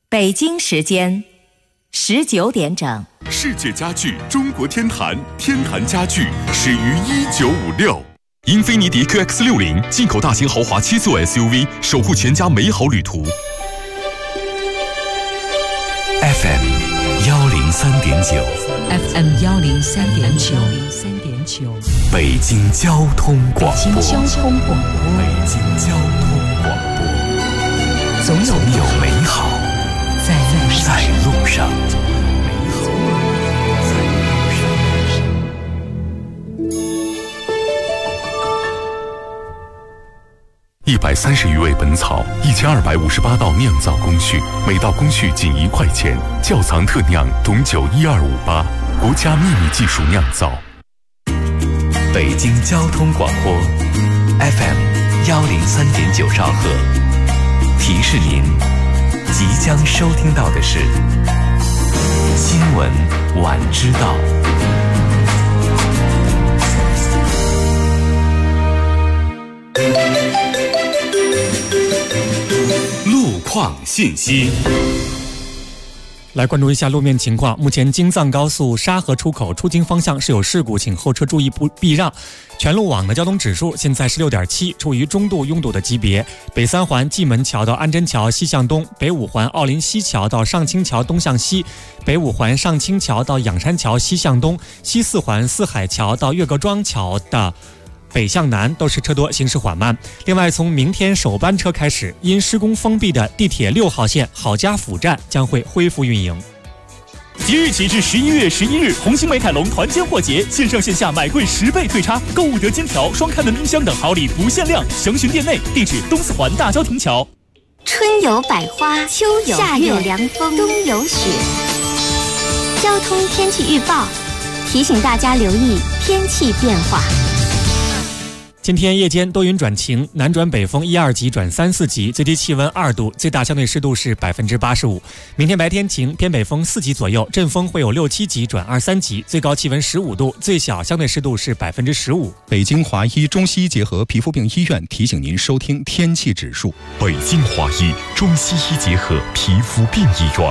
北京时间19点整。 世界家具中国天坛，天坛家具始于1956。英菲尼迪 QX60 进口大型豪华7座 SUV， 守护全家美好旅途。 FM 103.9 FM 103.9 北京交通广播。 北京交通广播。 北京交通广播。总有美好在路上。 130余味本草，1258道酿造工序，每道工序仅1块钱。窖藏特酿董酒12588，国家秘密技术酿造。 北京交通广播 FM 103.9兆赫，提示您即将收听到的是新闻晚知道。 路况信息， 来关注一下路面情况。目前京藏高速沙河出口出京方向是有事故，请后车注意避让。全路网的交通指数现在是6.7，处于中度拥堵的级别。北三环蓟门桥到安贞桥西向东，北五环奥林西桥到上清桥东向西，北五环上清桥到仰山桥西向东，西四环四海桥到岳各庄桥的北向南都是车多，行驶缓慢。另外，从明天首班车开始，因施工封闭的地铁6号线郝家府站将会恢复运营。 即日起至11月11日，红星美凯龙团坚货节，线上线下买贵10倍退差，购物得金条、双开门冰箱等好礼不限量，详询店内。地址：东四环大郊亭桥。 春有百花，秋有夏有凉风，冬有雪。交通天气预报提醒大家留意天气变化。 今天夜间多云转晴，南转北风1、2级转3、4级，最低气温2度，最大相对湿度是85%。明天白天晴，偏北风4级左右，阵风会有6、7级转2、3级，最高气温15度，最小相对湿度是15%。 北京华医中西医结合皮肤病医院提醒您收听天气指数。 北京华医中西医结合皮肤病医院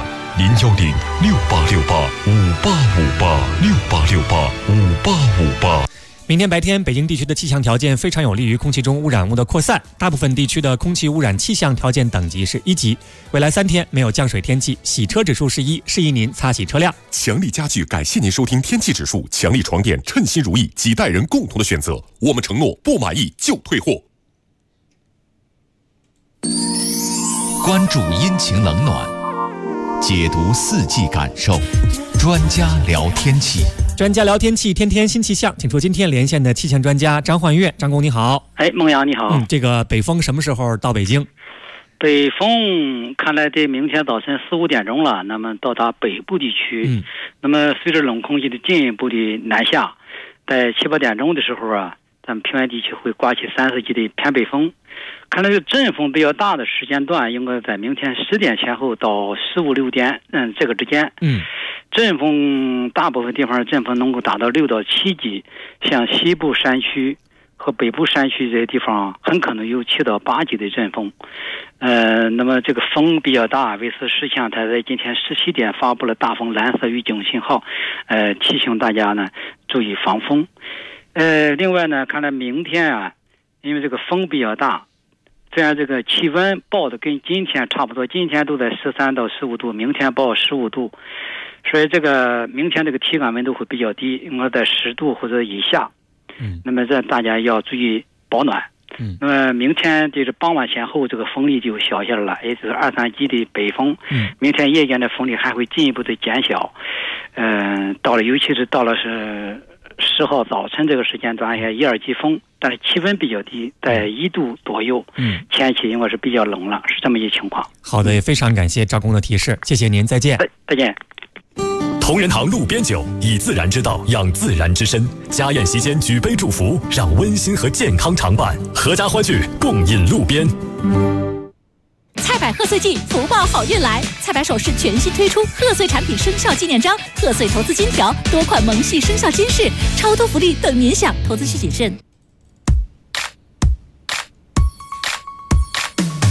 ，0106868585858，68685858。 明天白天，北京地区的气象条件非常有利于空气中污染物的扩散，大部分地区的空气污染气象条件等级是1级。未来3天没有降水天气，洗车指数是1，适宜您擦洗车辆。 强力家具感谢您收听天气指数，强力床垫称心如意，几代人共同的选择。我们承诺不满意就退货。 关注阴晴冷暖，解读4季感受，专家聊天气。 专家聊天气，天天新气象，请出今天连线的气象专家张焕岳。张工你好。 孟阳你好。 这个北风什么时候到北京？ 北风看来得明天早晨4、5点钟了，那么到达北部地区。那么随着冷空气的进一步的南下，在7、8点钟的时候啊，咱们平原地区会刮起30级的偏北风。看来这个阵风比较大的时间段应该在明天10点前后到15、16点这个之间。阵风大部分地方阵风能够达到6到7级，像西部山区和北部山区这些地方很可能有7到8级的阵风。那么这个风比较大，为此气象台在今天17点发布了大风蓝色预警信号，提醒大家呢注意防风。另外呢，看来明天啊，因为这个风比较大，虽然这个气温报的跟今天差不多，今天都在13到15度，明天报15度，所以这个明天这个体感温度会比较低，应该在10度或者以下。那么这大家要注意保暖。那么明天就是傍晚前后，这个风力就小些了，也就是2、3级的北风。明天夜间的风力还会进一步的减小。尤其是到了是10号早晨这个时间段，1、2级风，但是气温比较低，在1度左右。天气应该是比较冷了，是这么一情况。 好的，也非常感谢赵工的提示，谢谢您，再见。 再见。 同仁堂路边酒，以自然之道养自然之身。家宴席间举杯祝福，让温馨和健康常伴。阖家欢聚，共饮路边。 菜百贺岁季，福报好运来！菜百首饰全新推出贺岁产品生肖纪念章、贺岁投资金条，多款萌系生肖金饰，超多福利等您享，投资需谨慎。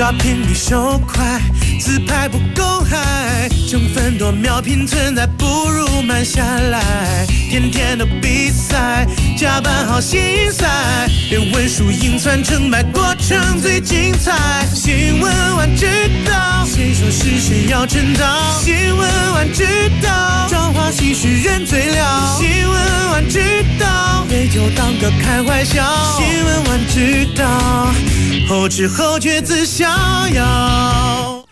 刷屏比手快，自拍不公开，成分多秒拼存在，不如慢下来。天天的比赛，加班好心塞，连文书硬算成败过程最精彩。新闻晚知道，谁说是谁要趁早？新闻晚知道，装花戏是人最了。新闻晚知道，别就当个开玩笑。新闻晚知道，后知后觉自逍遥。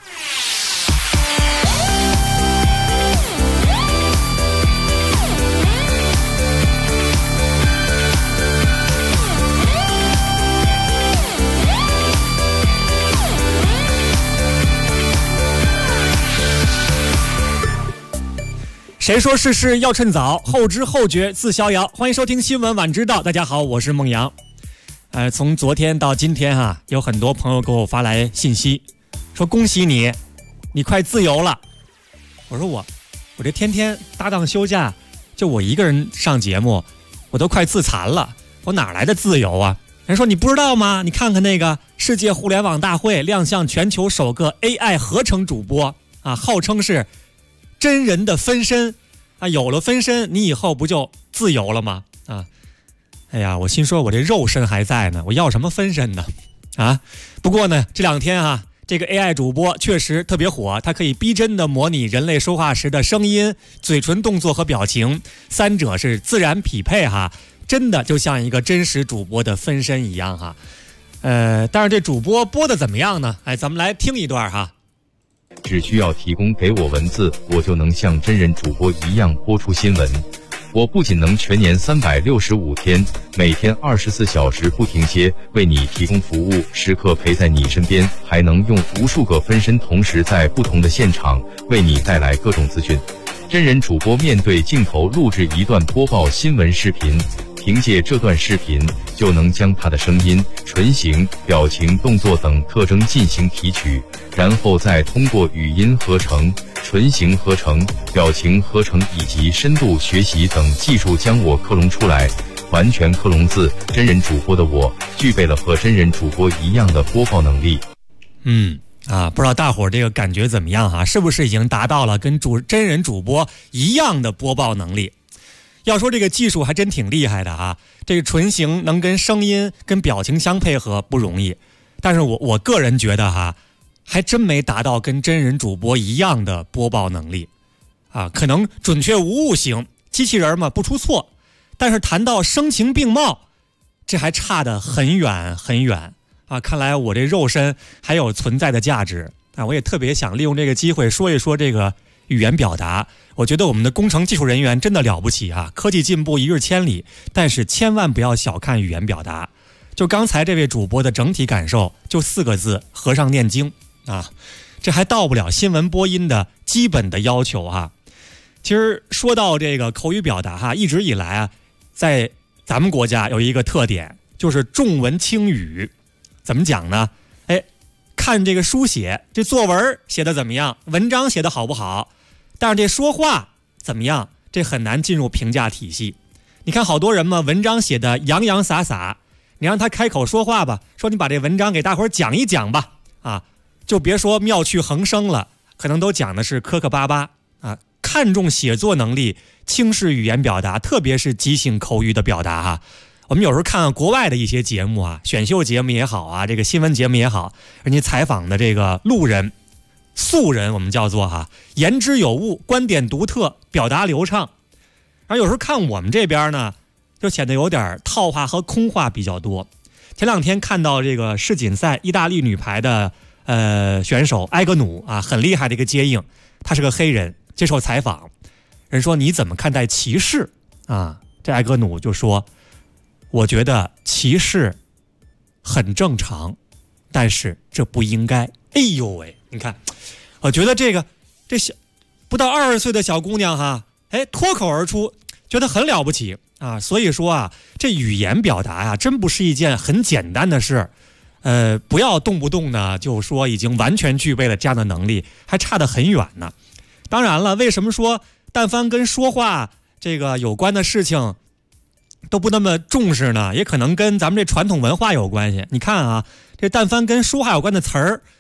谁说事事要趁早，后知后觉自逍遥。欢迎收听新闻晚知道，大家好，我是孟阳。从昨天到今天有很多朋友给我发来信息，说恭喜你，你快自由了。我说我这天天搭档休假，就我一个人上节目，我都快自残了，我哪来的自由啊？人说你不知道吗？你看看那个世界互联网大会亮相全球首个 AI 合成主播啊，号称是真人的分身啊，有了分身，你以后不就自由了吗？啊，哎呀，我心说我这肉身还在呢，我要什么分身呢？啊，不过呢，这两天这个 AI 主播确实特别火，它可以逼真的模拟人类说话时的声音、嘴唇动作和表情，三者是自然匹配真的就像一个真实主播的分身一样但是这主播播的怎么样呢？咱们来听一段只需要提供给我文字，我就能像真人主播一样播出新闻。我不仅能全年365天，每天24小时不停歇为你提供服务，时刻陪在你身边，还能用无数个分身同时在不同的现场为你带来各种资讯。真人主播面对镜头录制一段播报新闻视频，凭借这段视频就能将他的声音、唇形、表情、动作等特征进行提取，然后再通过语音合成、唇形合成、表情合成以及深度学习等技术将我克隆出来，完全克隆自真人主播的我，具备了和真人主播一样的播报能力。 不知道大伙儿这个感觉怎么样是不是已经达到了跟真人主播一样的播报能力？要说这个技术还真挺厉害的这个唇形能跟声音跟表情相配合不容易，但是我个人觉得还真没达到跟真人主播一样的播报能力可能准确无误行，机器人嘛不出错，但是谈到声情并茂，这还差得很远很远看来我这肉身还有存在的价值我也特别想利用这个机会说一说这个语言表达。我觉得我们的工程技术人员真的了不起科技进步一日千里，但是千万不要小看语言表达。就刚才这位主播的整体感受就4个字：和尚念经这还到不了新闻播音的基本的要求其实说到这个口语表达一直以来在咱们国家有一个特点，就是重文轻语。怎么讲呢？看这个书写，这作文写的怎么样，文章写的好不好，但是这说话怎么样，这很难进入评价体系。你看好多人嘛，文章写的洋洋洒洒，你让他开口说话吧，说你把这文章给大伙儿讲一讲吧就别说妙趣横生了，可能都讲的是磕磕巴巴看重写作能力，轻视语言表达，特别是即兴口语的表达我们有时候看国外的一些节目选秀节目也好这个新闻节目也好，人家采访的这个路人、素人，我们叫做言之有物，观点独特，表达流畅。然后有时候看我们这边呢，就显得有点套话和空话比较多。前两天看到这个世锦赛意大利女排的选手埃格努很厉害的一个接应，他是个黑人，接受采访，人说你怎么看待歧视这埃格努就说，我觉得歧视很正常，但是这不应该。哎呦喂，你看，我觉得这小不到20岁的小姑娘脱口而出，觉得很了不起所以说这语言表达真不是一件很简单的事。不要动不动呢就说已经完全具备了这样的能力，还差得很远呢。当然了，为什么说但凡跟说话这个有关的事情都不那么重视呢？也可能跟咱们这传统文化有关系。你看这但凡跟说话有关的词儿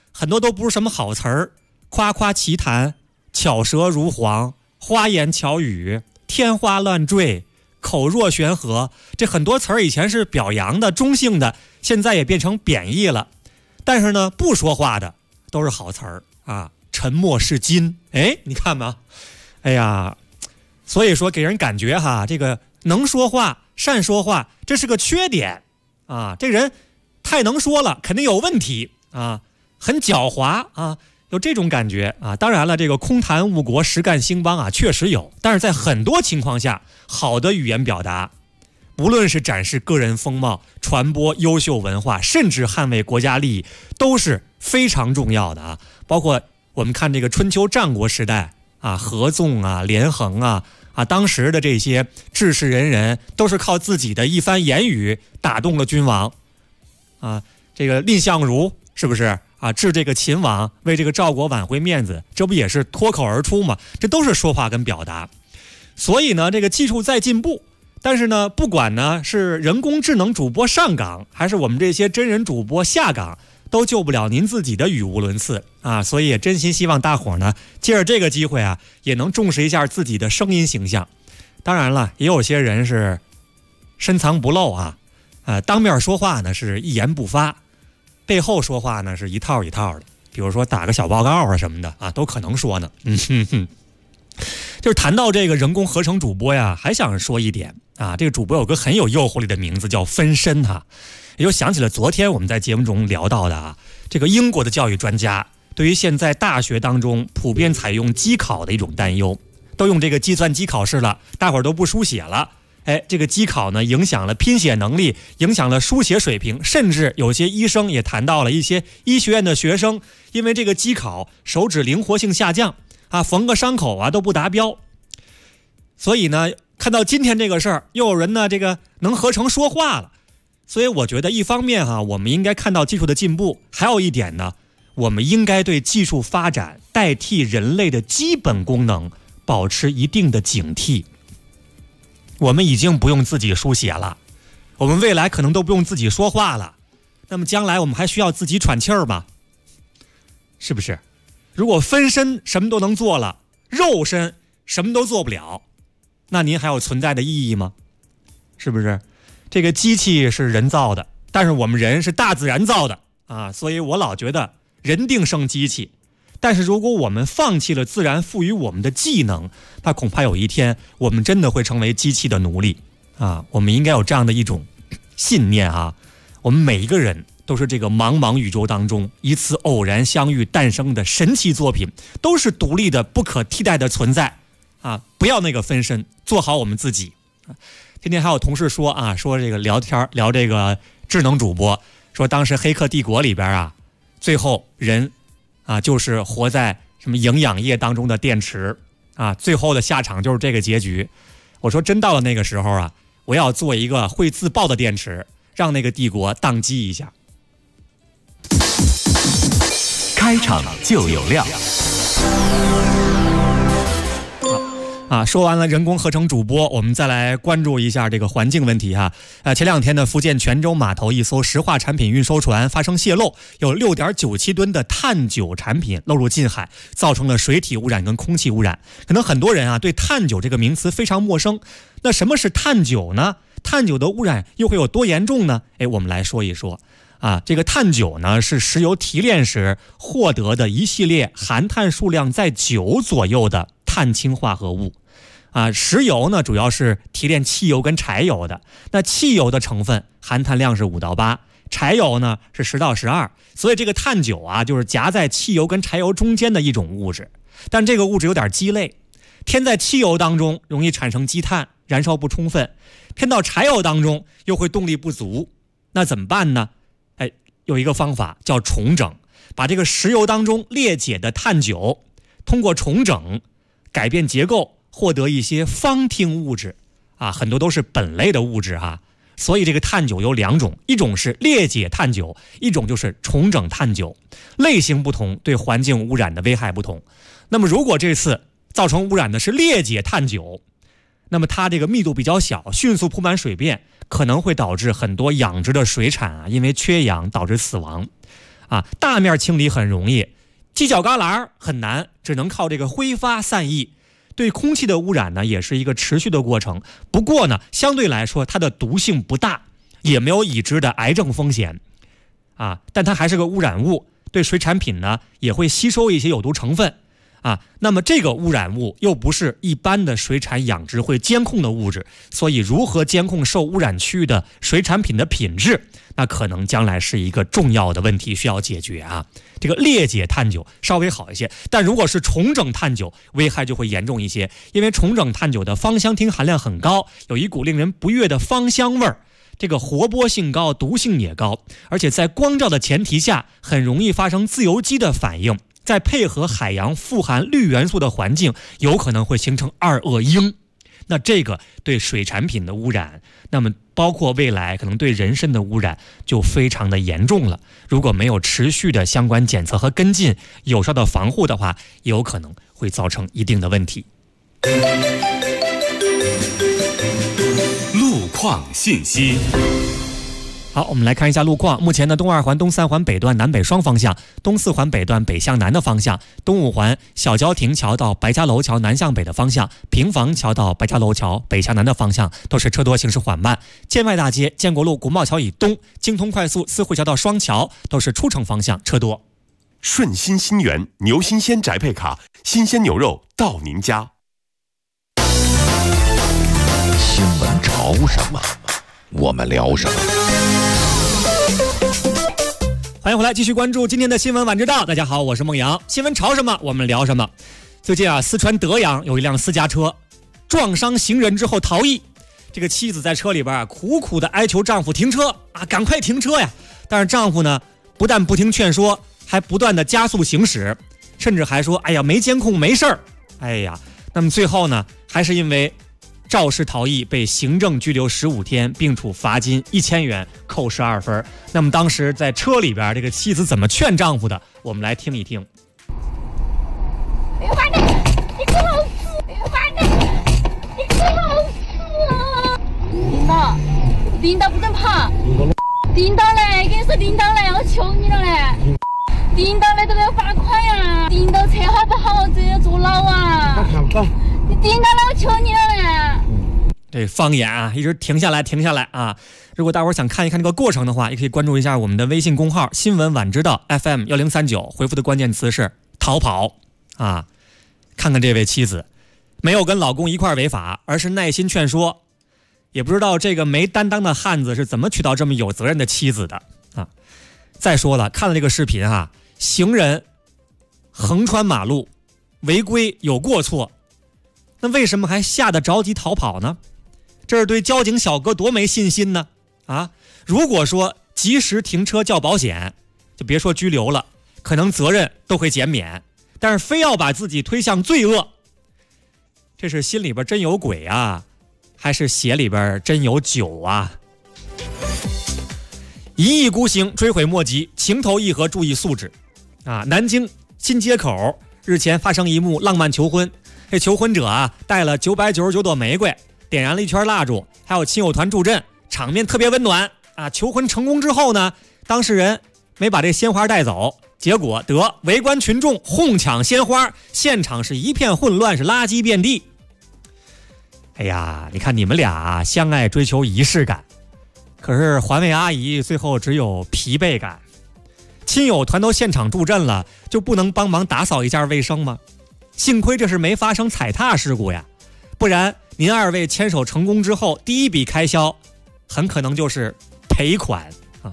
很多都不是什么好词儿，夸夸其谈，巧舌如簧，花言巧语，天花乱坠，口若悬河。这很多词儿以前是表扬的、中性的，现在也变成贬义了。但是呢，不说话的都是好词儿啊，沉默是金。哎，你看吧，哎呀，所以说给人感觉哈，这个能说话、善说话，这是个缺点啊。这人太能说了，肯定有问题啊，很狡猾啊，有这种感觉啊。当然了，这个空谈误国，实干兴邦啊，确实有。但是在很多情况下，好的语言表达，不论是展示个人风貌、传播优秀文化，甚至捍卫国家利益，都是非常重要的啊。包括我们看这个春秋战国时代啊，合纵啊、连横啊，当时的这些治世仁人都是靠自己的一番言语打动了君王啊。这个蔺相如是不是啊？治这个秦王，为这个赵国挽回面子，这不也是脱口而出吗？这都是说话跟表达。所以呢，这个技术在进步，但是呢，不管呢是人工智能主播上岗，还是我们这些真人主播下岗，都救不了您自己的语无伦次啊。所以也真心希望大伙呢，借着这个机会啊，也能重视一下自己的声音形象。当然了，也有些人是深藏不露啊，当面说话呢是一言不发，背后说话呢是一套一套的，比如说打个小报告啊什么的啊，都可能说呢。就是谈到这个人工合成主播呀，还想说一点啊，这个主播有个很有诱惑力的名字叫分身哈，也就想起了昨天我们在节目中聊到的啊，这个英国的教育专家对于现在大学当中普遍采用机考的一种担忧，都用这个计算机考试了，大伙儿都不书写了。哎，这个机考呢，影响了拼写能力，影响了书写水平，甚至有些医生也谈到了一些医学院的学生，因为这个机考手指灵活性下降啊，缝个伤口啊都不达标。所以呢，看到今天这个事儿，又有人呢这个能合成说话了。所以我觉得一方面哈，我们应该看到技术的进步，还有一点呢，我们应该对技术发展代替人类的基本功能保持一定的警惕。我们已经不用自己书写了，我们未来可能都不用自己说话了，那么将来我们还需要自己喘气儿吗？是不是？如果分身什么都能做了，肉身什么都做不了，那您还有存在的意义吗？是不是？这个机器是人造的，但是我们人是大自然造的啊，所以我老觉得人定胜机器。但是如果我们放弃了自然赋予我们的技能，那恐怕有一天我们真的会成为机器的奴隶啊！我们应该有这样的一种信念啊，我们每一个人都是这个茫茫宇宙当中一次偶然相遇诞生的神奇作品，都是独立的不可替代的存在啊！不要那个分身，做好我们自己。今天还有同事说啊，说这个聊天聊这个智能主播，说当时《黑客帝国》里边啊，最后人啊就是活在什么营养液当中的电池啊，最后的下场就是这个结局。我说真到了那个时候啊，我要做一个会自爆的电池，让那个帝国宕机一下。 开场就有料。 说完了人工合成主播，我们再来关注一下这个环境问题哈。前两天呢，福建泉州码头一艘石化产品运收船发生泄漏，有 6.97 吨的碳九产品漏入近海，造成了水体污染跟空气污染。可能很多人啊对碳九这个名词非常陌生。那什么是碳九呢？碳九的污染又会有多严重呢？我们来说一说。这个碳九呢是石油提炼时获得的一系列含碳数量在9左右的碳氢化合物。石油呢主要是提炼汽油跟柴油的，那汽油的成分含碳量是5到8，柴油呢是10到12，所以这个碳九啊就是夹在汽油跟柴油中间的一种物质。但这个物质有点鸡肋，添在汽油当中容易产生积碳，燃烧不充分，添到柴油当中又会动力不足。那怎么办呢？有一个方法叫重整，把这个石油当中裂解的碳九通过重整改变结构，获得一些芳烃物质很多都是苯类的物质所以这个碳九有2种，一种是裂解碳九，一种就是重整碳九，类型不同，对环境污染的危害不同。那么如果这次造成污染的是裂解碳九，那么它这个密度比较小，迅速铺满水便，可能会导致很多养殖的水产因为缺氧导致死亡。 啊，大面清理很容易，犄角旮旯很难，只能靠这个挥发散逸。对空气的污染呢，也是一个持续的过程。不过呢，相对来说它的毒性不大，也没有已知的癌症风险啊，但它还是个污染物，对水产品呢也会吸收一些有毒成分啊。那么这个污染物又不是一般的水产养殖会监控的物质，所以如何监控受污染区域的水产品的品质，那可能将来是一个重要的问题需要解决啊。这个裂解碳酒稍微好一些，但如果是重整碳酒，危害就会严重一些，因为重整碳酒的芳香烃含量很高，有一股令人不悦的芳香味儿，这个活泼性高，毒性也高，而且在光照的前提下很容易发生自由基的反应，再配合海洋富含氯元素的环境，有可能会形成二恶英。那这个对水产品的污染，那么包括未来可能对人身的污染就非常的严重了。如果没有持续的相关检测和跟进，有效的防护的话，有可能会造成一定的问题。 路况信息。 好，我们来看一下路况。目前呢，东二环、东三环北段南北双方向，东四环北段北向南的方向，东五环小郊亭桥到白家楼桥南向北的方向，平房桥到白家楼桥北向南的方向都是车多，行驶缓慢。建外大街、建国路国贸桥以东，京通快速四惠桥到双桥都是出城方向车多。 顺心新源牛新鲜宅配卡，新鲜牛肉到您家。 新闻潮什么，我们聊什么。 欢迎回来，继续关注今天的新闻晚知道。大家好，我是孟阳。新闻潮什么，我们聊什么。最近啊，四川德阳有一辆私家车撞伤行人之后逃逸，这个妻子在车里边啊，苦苦的哀求丈夫停车啊，赶快停车呀！但是丈夫呢，不但不听劝说，还不断的加速行驶，甚至还说：“哎呀，没监控，没事儿。”哎呀，那么最后呢，还是因为肇事逃逸被行政拘留15天，并处罚金1000元，扣12分。那么当时在车里边，这个妻子怎么劝丈夫的？我们来听一听。 你快点！你给老子！你快点！你给老子！领导不准跑！领导来，跟你说领导来，我求你了嘞！领导来都要罚款呀！领导车好不好？这要坐牢啊！你领导来，我求你了嘞！ 这方言啊，一直停下来啊！如果大伙儿想看一看这个过程的话，也可以关注一下我们的微信公号“新闻晚知道 FM1039”，回复的关键词是“逃跑”啊！看看这位妻子，没有跟老公一块违法，而是耐心劝说。也不知道这个没担当的汉子是怎么娶到这么有责任的妻子的啊！再说了，看了这个视频啊，行人横穿马路违规有过错，那为什么还吓得着急逃跑呢？这是对交警小哥多没信心呢啊！如果说及时停车叫保险，就别说拘留了，可能责任都会减免，但是非要把自己推向罪恶，这是心里边真有鬼啊，还是血里边真有酒啊？一意孤行，追悔莫及，情投意合，注意素质啊！南京新街口日前发生一幕浪漫求婚，这求婚者啊带了999朵玫瑰，点燃了一圈蜡烛，还有亲友团助阵，场面特别温暖啊！求婚成功之后呢，当事人没把这鲜花带走，结果得围观群众哄抢鲜花，现场是一片混乱，是垃圾遍地。哎呀，你看你们俩相爱追求仪式感，可是环卫阿姨最后只有疲惫感。亲友团都现场助阵了，就不能帮忙打扫一下卫生吗？幸亏这是没发生踩踏事故呀，不然您二位牵手成功之后，第一笔开销很可能就是赔款啊！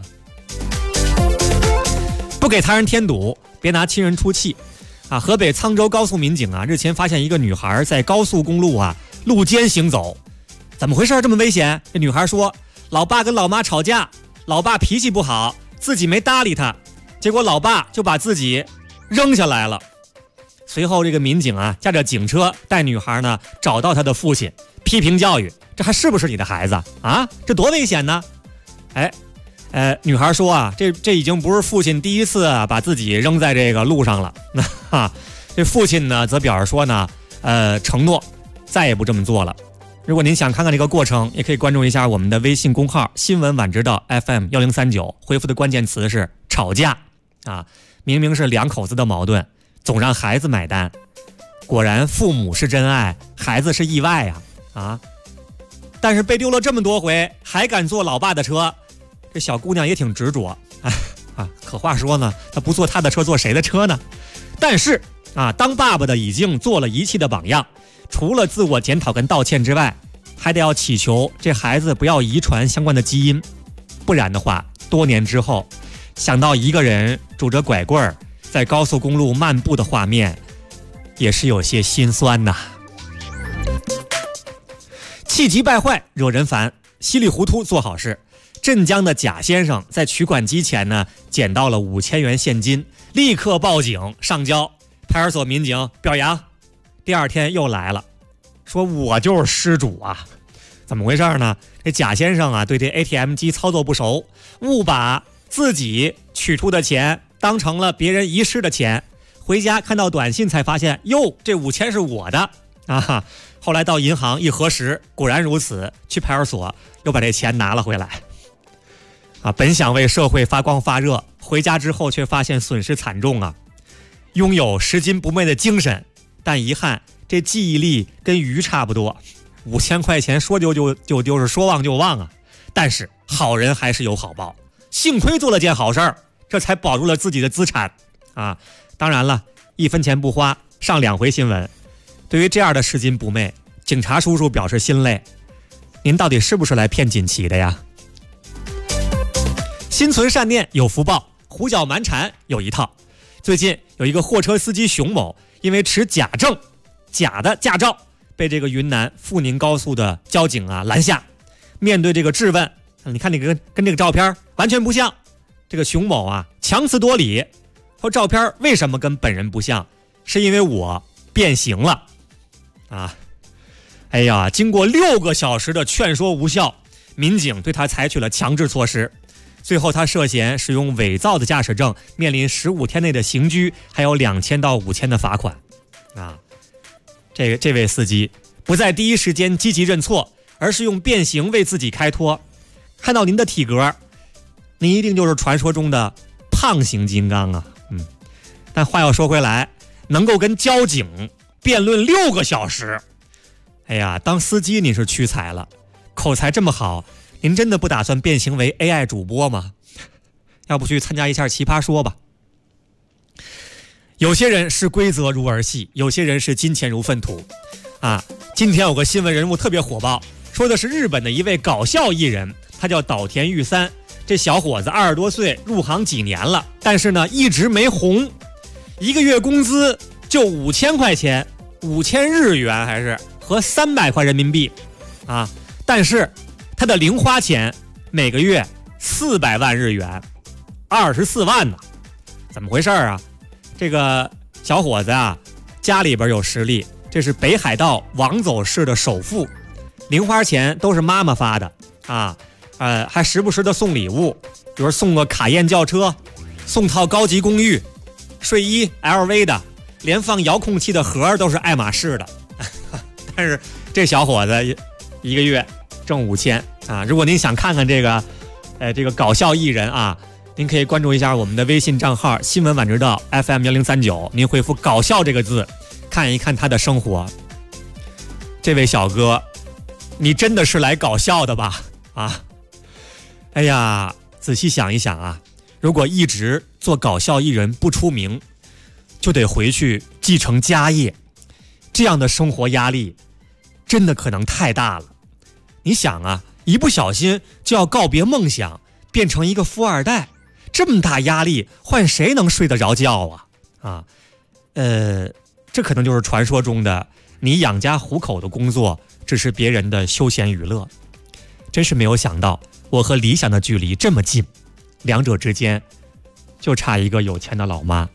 不给他人添堵，别拿亲人出气啊！河北沧州高速民警啊，日前发现一个女孩在高速公路啊路肩行走，怎么回事？这么危险？这女孩说，老爸跟老妈吵架，老爸脾气不好，自己没搭理他，结果老爸就把自己扔下来了。随后这个民警啊驾着警车带女孩呢找到她的父亲，批评教育，这还是不是你的孩子啊？这多危险呢！女孩说啊，这已经不是父亲第一次啊把自己扔在这个路上了。这父亲呢则表示说呢，承诺再也不这么做了。如果您想看看这个过程，也可以关注一下我们的微信公号“新闻晚知道 FM1039”，回复的关键词是吵架啊，明明是两口子的矛盾，总让孩子买单。果然父母是真爱，孩子是意外呀！啊，但是被丢了这么多回，还敢坐老爸的车，这小姑娘也挺执着啊。可话说呢，她不坐她的车，坐谁的车呢？但是啊，当爸爸的已经做了一切的榜样，除了自我检讨跟道歉之外，还得要祈求这孩子不要遗传相关的基因，不然的话，多年之后，想到一个人拄着拐棍儿在高速公路漫步的画面，也是有些心酸呐。气急败坏惹人烦，稀里糊涂做好事。镇江的贾先生在取款机前呢，捡到了5000元现金，立刻报警上交。派出所民警表扬。第二天又来了，说我就是失主啊。怎么回事呢？这贾先生啊，对这 ATM 机操作不熟，误把自己取出的钱当成了别人遗失的钱。回家看到短信才发现，哟，这5000是我的啊！后来到银行一核实，果然如此，去派出所又把这钱拿了回来。啊，本想为社会发光发热，回家之后却发现损失惨重啊！拥有拾金不昧的精神，但遗憾这记忆力跟鱼差不多，5000块钱说丢就丢，是说忘就忘啊！但是好人还是有好报，幸亏做了件好事儿，这才保住了自己的资产啊！当然了，1分钱不花，上2回新闻。对于这样的拾金不昧，警察叔叔表示心累。您到底是不是来骗锦旗的呀？心存善念有福报，胡搅蛮缠有一套。最近有一个货车司机熊某，因为持假的驾照，被这个云南阜宁高速的交警啊拦下。面对这个质问，你看你跟这个照片完全不像。这个熊某啊强词夺理，说照片为什么跟本人不像，是因为我变形了啊！哎呀，经过6个小时的劝说无效，民警对他采取了强制措施。最后他涉嫌使用伪造的驾驶证，面临15天内的刑拘，还有2000到5000的罚款啊！这位司机不在第一时间积极认错，而是用变形为自己开脱。看到您的体格，您一定就是传说中的胖型金刚啊！但话要说回来，能够跟交警辩论6个小时，哎呀，当司机你是屈才了，口才这么好，您真的不打算变形为 AI 主播吗？要不去参加一下奇葩说吧。有些人视规则如儿戏，有些人视金钱如粪土啊。今天有个新闻人物特别火爆，说的是日本的一位搞笑艺人，他叫岛田裕三。这小伙子20多岁，入行几年了，但是呢一直没红，1个月工资就5000块钱，5000日元还是和300块人民币啊。但是他的零花钱每个月400万日元，24万呢。怎么回事啊？这个小伙子啊，家里边有实力，这是北海道王走市的首富，零花钱都是妈妈发的啊。还时不时的送礼物，比如送个卡宴轿车，送套高级公寓，睡衣 LV 的，连放遥控器的盒都是爱马仕的。但是这小伙子1个月挣5000啊！如果您想看看这个搞笑艺人啊，您可以关注一下我们的微信账号新闻晚知道 FM1039，您回复搞笑这个字，看一看他的生活。这位小哥，你真的是来搞笑的吧？啊！哎呀，仔细想一想啊，如果一直做搞笑艺人不出名，就得回去继承家业，这样的生活压力真的可能太大了。你想啊，一不小心就要告别梦想，变成一个富二代，这么大压力，换谁能睡得着觉啊？这可能就是传说中的你养家糊口的工作，只是别人的休闲娱乐。真是没有想到，我和理想的距离这么近，两者之间就差一个有钱的老妈。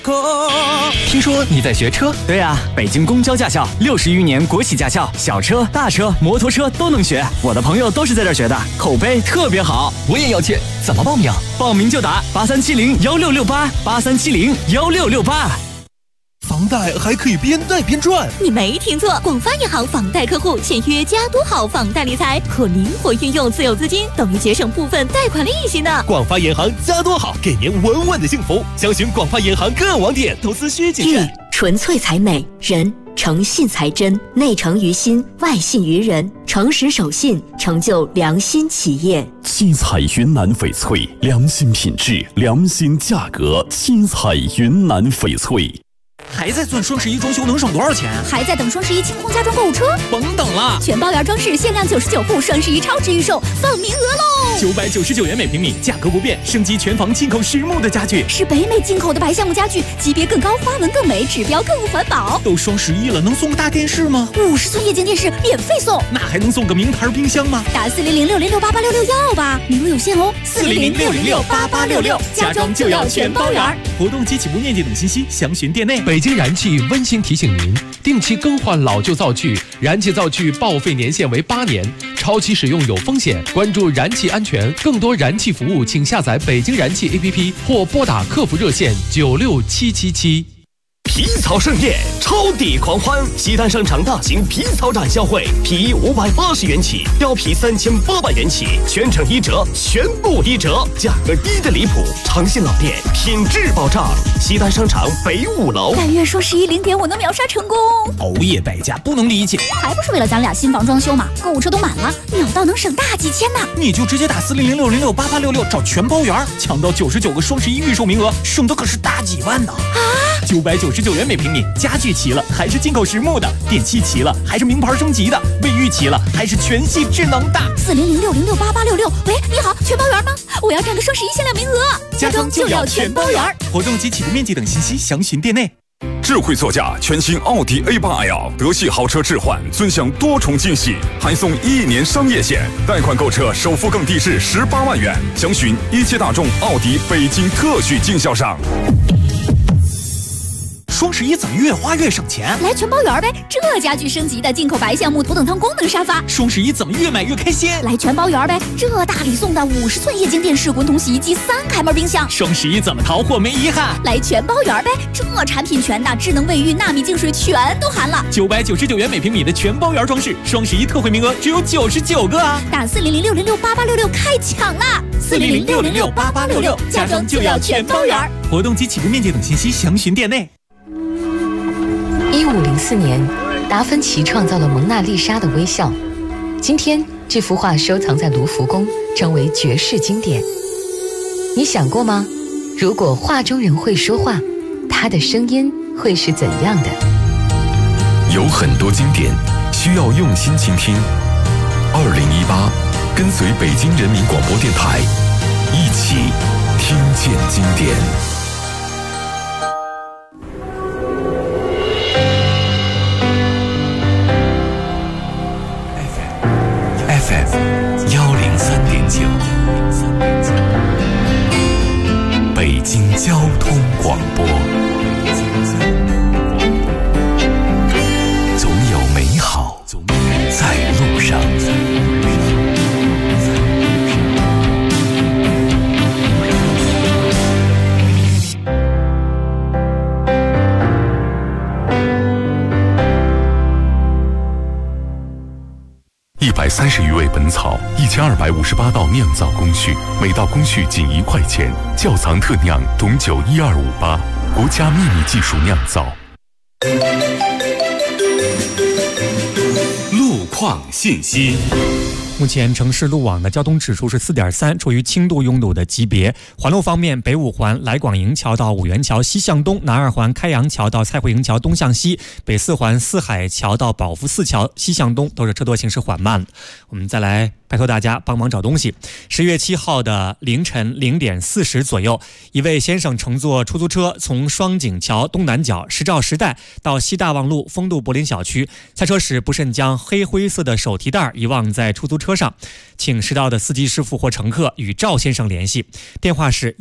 口。 听说你在学车？ 对啊，北京公交驾校60余年国企驾校，小车、大车、摩托车都能学。我的朋友都是在这儿学的，口碑特别好。 我也要去，怎么报名？ 报名就打83701668，83701668。 房贷还可以边贷边赚， 你没听错，广发银行房贷客户签约加多好房贷理财，可灵活运用自有资金，等于节省部分贷款利息呢。 广发银行加多好，给您稳稳的幸福。详询广发银行各网点，投资需谨慎。 纯粹才美，人诚信才真，内诚于心，外信于人，诚实守信，成就良心企业。 七彩云南翡翠，良心品质，良心价格。七彩云南翡翠。 还在算双11装修能省多少钱？ 还在等双11清空家装购物车？ 甭等了， 全包圆装饰限量99户，双11超值预售，放名额喽 ！999元每平米，价格不变，升级全房进口实木的家具， 是北美进口的白橡木家具，级别更高，花纹更美，指标更环保。 都双11了，能送个大电视吗 ？50寸液晶电视免费送， 那还能送个名牌冰箱吗？ 打400666886要吧，名额有限哦，400666886，家装就要全包圆。 活动及起步面积等信息详询店内。 北京燃气温馨提醒您，定期更换老旧灶具，燃气灶具报废年限为8年，超期使用有风险。关注燃气安全，更多燃气服务，请下载北京燃气 APP 或拨打客服热线96777。 皮草盛宴，超抵狂欢！西单商场大型皮草展销会，皮衣580元起，貂皮3800元起，全程1折，全部1折，价格低得离谱。诚信老店，品质保障。西单商场北5楼。 但愿双110点我能秒杀成功。 熬夜摆价不能理解， 还不是为了咱俩新房装修嘛？购物车都满了，秒到能省大几千呢。 你就直接打400666886找全包圆，抢到99个双11预售名额，省的可是大几万呢！999元每平米，家具齐了还是进口实木的，电器齐了还是名牌升级的，卫浴齐了还是全系智能的。 400666886，喂，你好，全包圆吗？我要占个双11限量名额， 家装就要全包圆。活动及起步面积等信息详询店内。 智慧座驾全新奥迪 A8L 德系豪车置换，尊享多重惊喜，还送1年商业险，贷款购车首付更低至18万元。详询一汽大众奥迪北京特许经销商。 双11怎么越花越省钱？ 来全包圆呗！这家具升级的进口白橡木头等舱功能沙发。 双11怎么越买越开心？ 来全包圆呗！这大礼送的50寸液晶电视、滚筒洗衣机、3开门冰箱。 双11怎么淘货没遗憾？ 来全包圆呗！这产品全的，智能卫浴、纳米净水全都含了。 999元每平米的全包圆装饰，双11特惠名额只有99个啊！ 打400666886开抢啦！400666886，家装就要全包圆。 活动及起步面积等信息详询店内。 1504年，达芬奇创造了蒙娜丽莎的微笑。今天，这幅画收藏在卢浮宫，成为绝世经典。你想过吗？如果画中人会说话，他的声音会是怎样的？ 有很多经典需要用心倾听。2018，跟随北京人民广播电台，一起听见经典。 103.9，北京交通广播，总有美好在路上。 130余味本草，1258道酿造工序，每道工序仅1块钱。窖藏特酿董酒12588，国家秘密技术酿造。 路况信息。 目前城市路网的交通指数是4.3，处于轻度拥堵的级别。环路方面，北5环来广营桥到五元桥西向东，南2环开阳桥到蔡慧营桥东向西，北4环四海桥到宝福寺桥西向东都是车多行驶缓慢。我们再来拜托大家帮忙找东西。10月7号的凌晨0点40左右，一位先生乘坐出租车从双井桥东南角10兆时代到西大望路丰度柏林小区，下车时不慎将黑灰色的手提袋遗忘在出租车车上，请识到的司机师傅或乘客与赵先生联系，电话是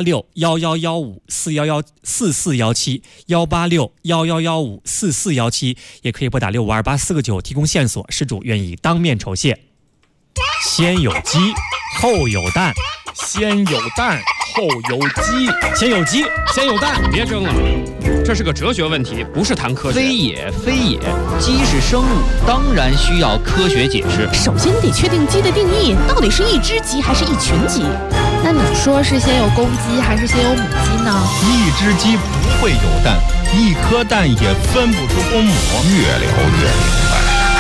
186-1115-4417，186-1115-4417，也可以拨打6528-4个9提供线索，失主愿意当面酬谢。先有鸡，后有蛋。 先有蛋，后有鸡， 先有鸡， 先有蛋，别争了，这是个哲学问题，不是谈科学。 非也，非也，鸡是生物，当然需要科学解释。 首先得确定鸡的定义，到底是一只鸡还是一群鸡？ 那你说是先有公鸡还是先有母鸡呢？ 一只鸡不会有蛋，一颗蛋也分不出公母。 越聊越明白。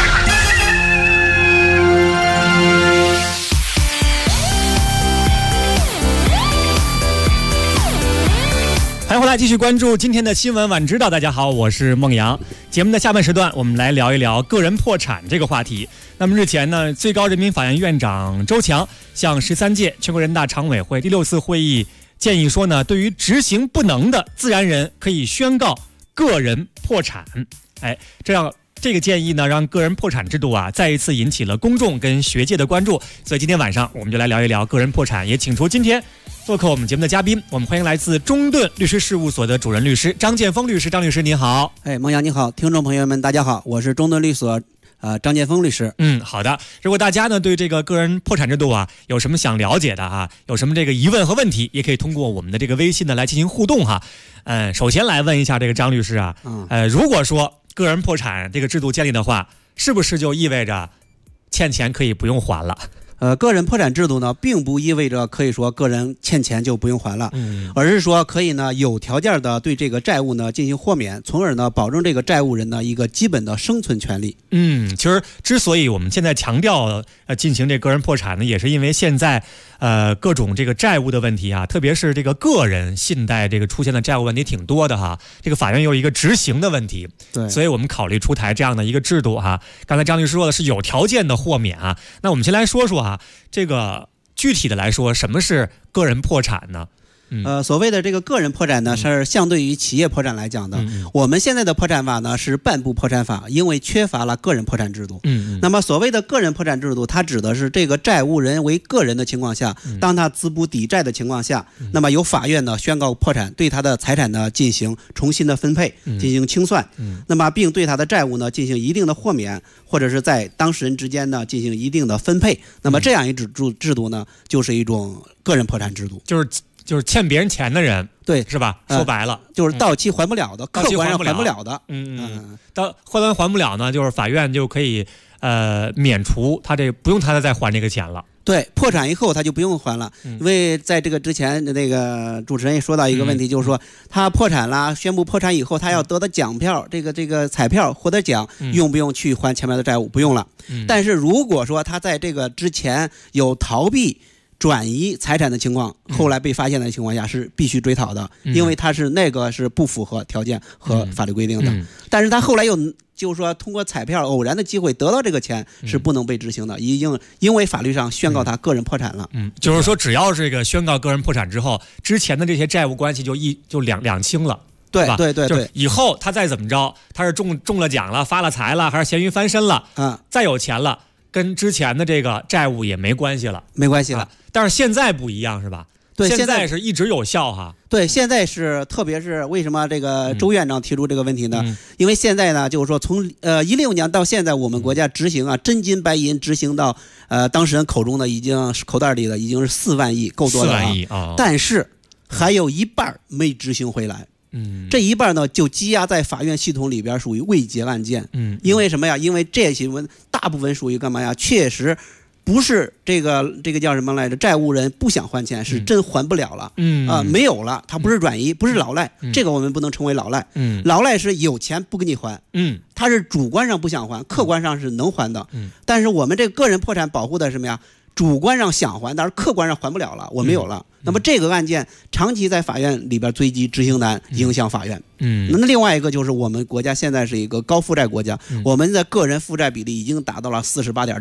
欢迎回来，继续关注今天的新闻晚知道。大家好，我是孟阳。节目的下半时段，我们来聊一聊个人破产这个话题。那么日前呢，最高人民法院院长周强向13届全国人大常委会第6次会议建议说呢，对于执行不能的自然人可以宣告个人破产。这个建议呢，让个人破产制度再一次引起了公众跟学界的关注。所以今天晚上我们就来聊一聊个人破产，也请出今天做客我们节目的嘉宾，我们欢迎来自中盾律师事务所的主任律师张建峰律师。张律师您好。 孟阳你好，听众朋友们大家好，我是中盾律所张建峰律师。 好的。如果大家呢对这个个人破产制度有什么想了解的有什么这个疑问和问题，也可以通过我们的这个微信呢来进行互动首先来问一下这个张律师如果说个人破产这个制度建立的话，是不是就意味着欠钱可以不用还了？ 个人破产制度呢，并不意味着可以说个人欠钱就不用还了，而是说可以呢有条件的对这个债务呢进行豁免，从而呢保证这个债务人呢一个基本的生存权利。 其实之所以我们现在强调进行这个人破产呢，也是因为现在各种这个债务的问题特别是这个个人信贷这个出现的债务问题挺多的这个法院有一个执行的问题， 对， 所以我们考虑出台这样的一个制度刚才张律师说的是有条件的豁免那我们先来说说这个具体的来说，什么是个人破产呢？ 所谓的这个个人破产呢，是相对于企业破产来讲的。我们现在的破产法呢是半部破产法，因为缺乏了个人破产制度。那么所谓的个人破产制度，它指的是这个债务人为个人的情况下，当他资不抵债的情况下，那么由法院呢宣告破产，对他的财产呢进行重新的分配，进行清算，那么并对他的债务呢进行一定的豁免，或者是在当事人之间呢进行一定的分配。那么这样一种制度呢，就是一种个人破产制度， 就是欠别人钱的人， 对， 是吧？说白了， 就是到期还不了的，客观上还不了的。 到后来还不了呢，就是法院就可以免除他不用他再还这个钱了。 对，破产以后他就不用还了，因为在这个之前那个主持人也说到一个问题，就是说他破产了，宣布破产以后，他要得到奖票，这个彩票获得奖，用不用去还前面的债务？不用了。但是如果说他在这个之前有逃避转移财产的情况，后来被发现的情况下是必须追讨的，因为他是不符合条件和法律规定的。但是他后来又就是说通过彩票偶然的机会得到这个钱，是不能被执行的，已经因为法律上宣告他个人破产了。 就是说只要这个宣告个人破产之后，之前的这些债务关系就两清了。 对， 就是以后他再怎么着，他是中了奖了，发了财了，还是咸鱼翻身了，再有钱了，跟之前的这个债务也没关系了，但是现在不一样，是吧？ 对， 现在是一直有效对，现在是，特别是为什么这个周院长提出这个问题呢？因为现在呢，就是说从16年到现在，我们国家执行真金白银执行到当事人口中的口袋里的已经是4万亿，够多了 4万亿但是还有一半没执行回来。这一半呢就积压在法院系统里边，属于未结案件。因为什么呀？因为这些大部分属于干嘛呀？确实不是这个叫什么来着？债务人不想还钱，是真还不了了。没有了，他不是转移，不是老赖，这个我们不能称为老赖。老赖是有钱不给你还。他是主观上不想还，客观上是能还的。但是我们这个人破产保护的是什么呀？主观上想还，但是客观上还不了了，我没有了。那么这个案件长期在法院里边追击执行难，影响法院。那另外一个就是我们国家现在是一个高负债国家，我们的个人负债比例已经达到了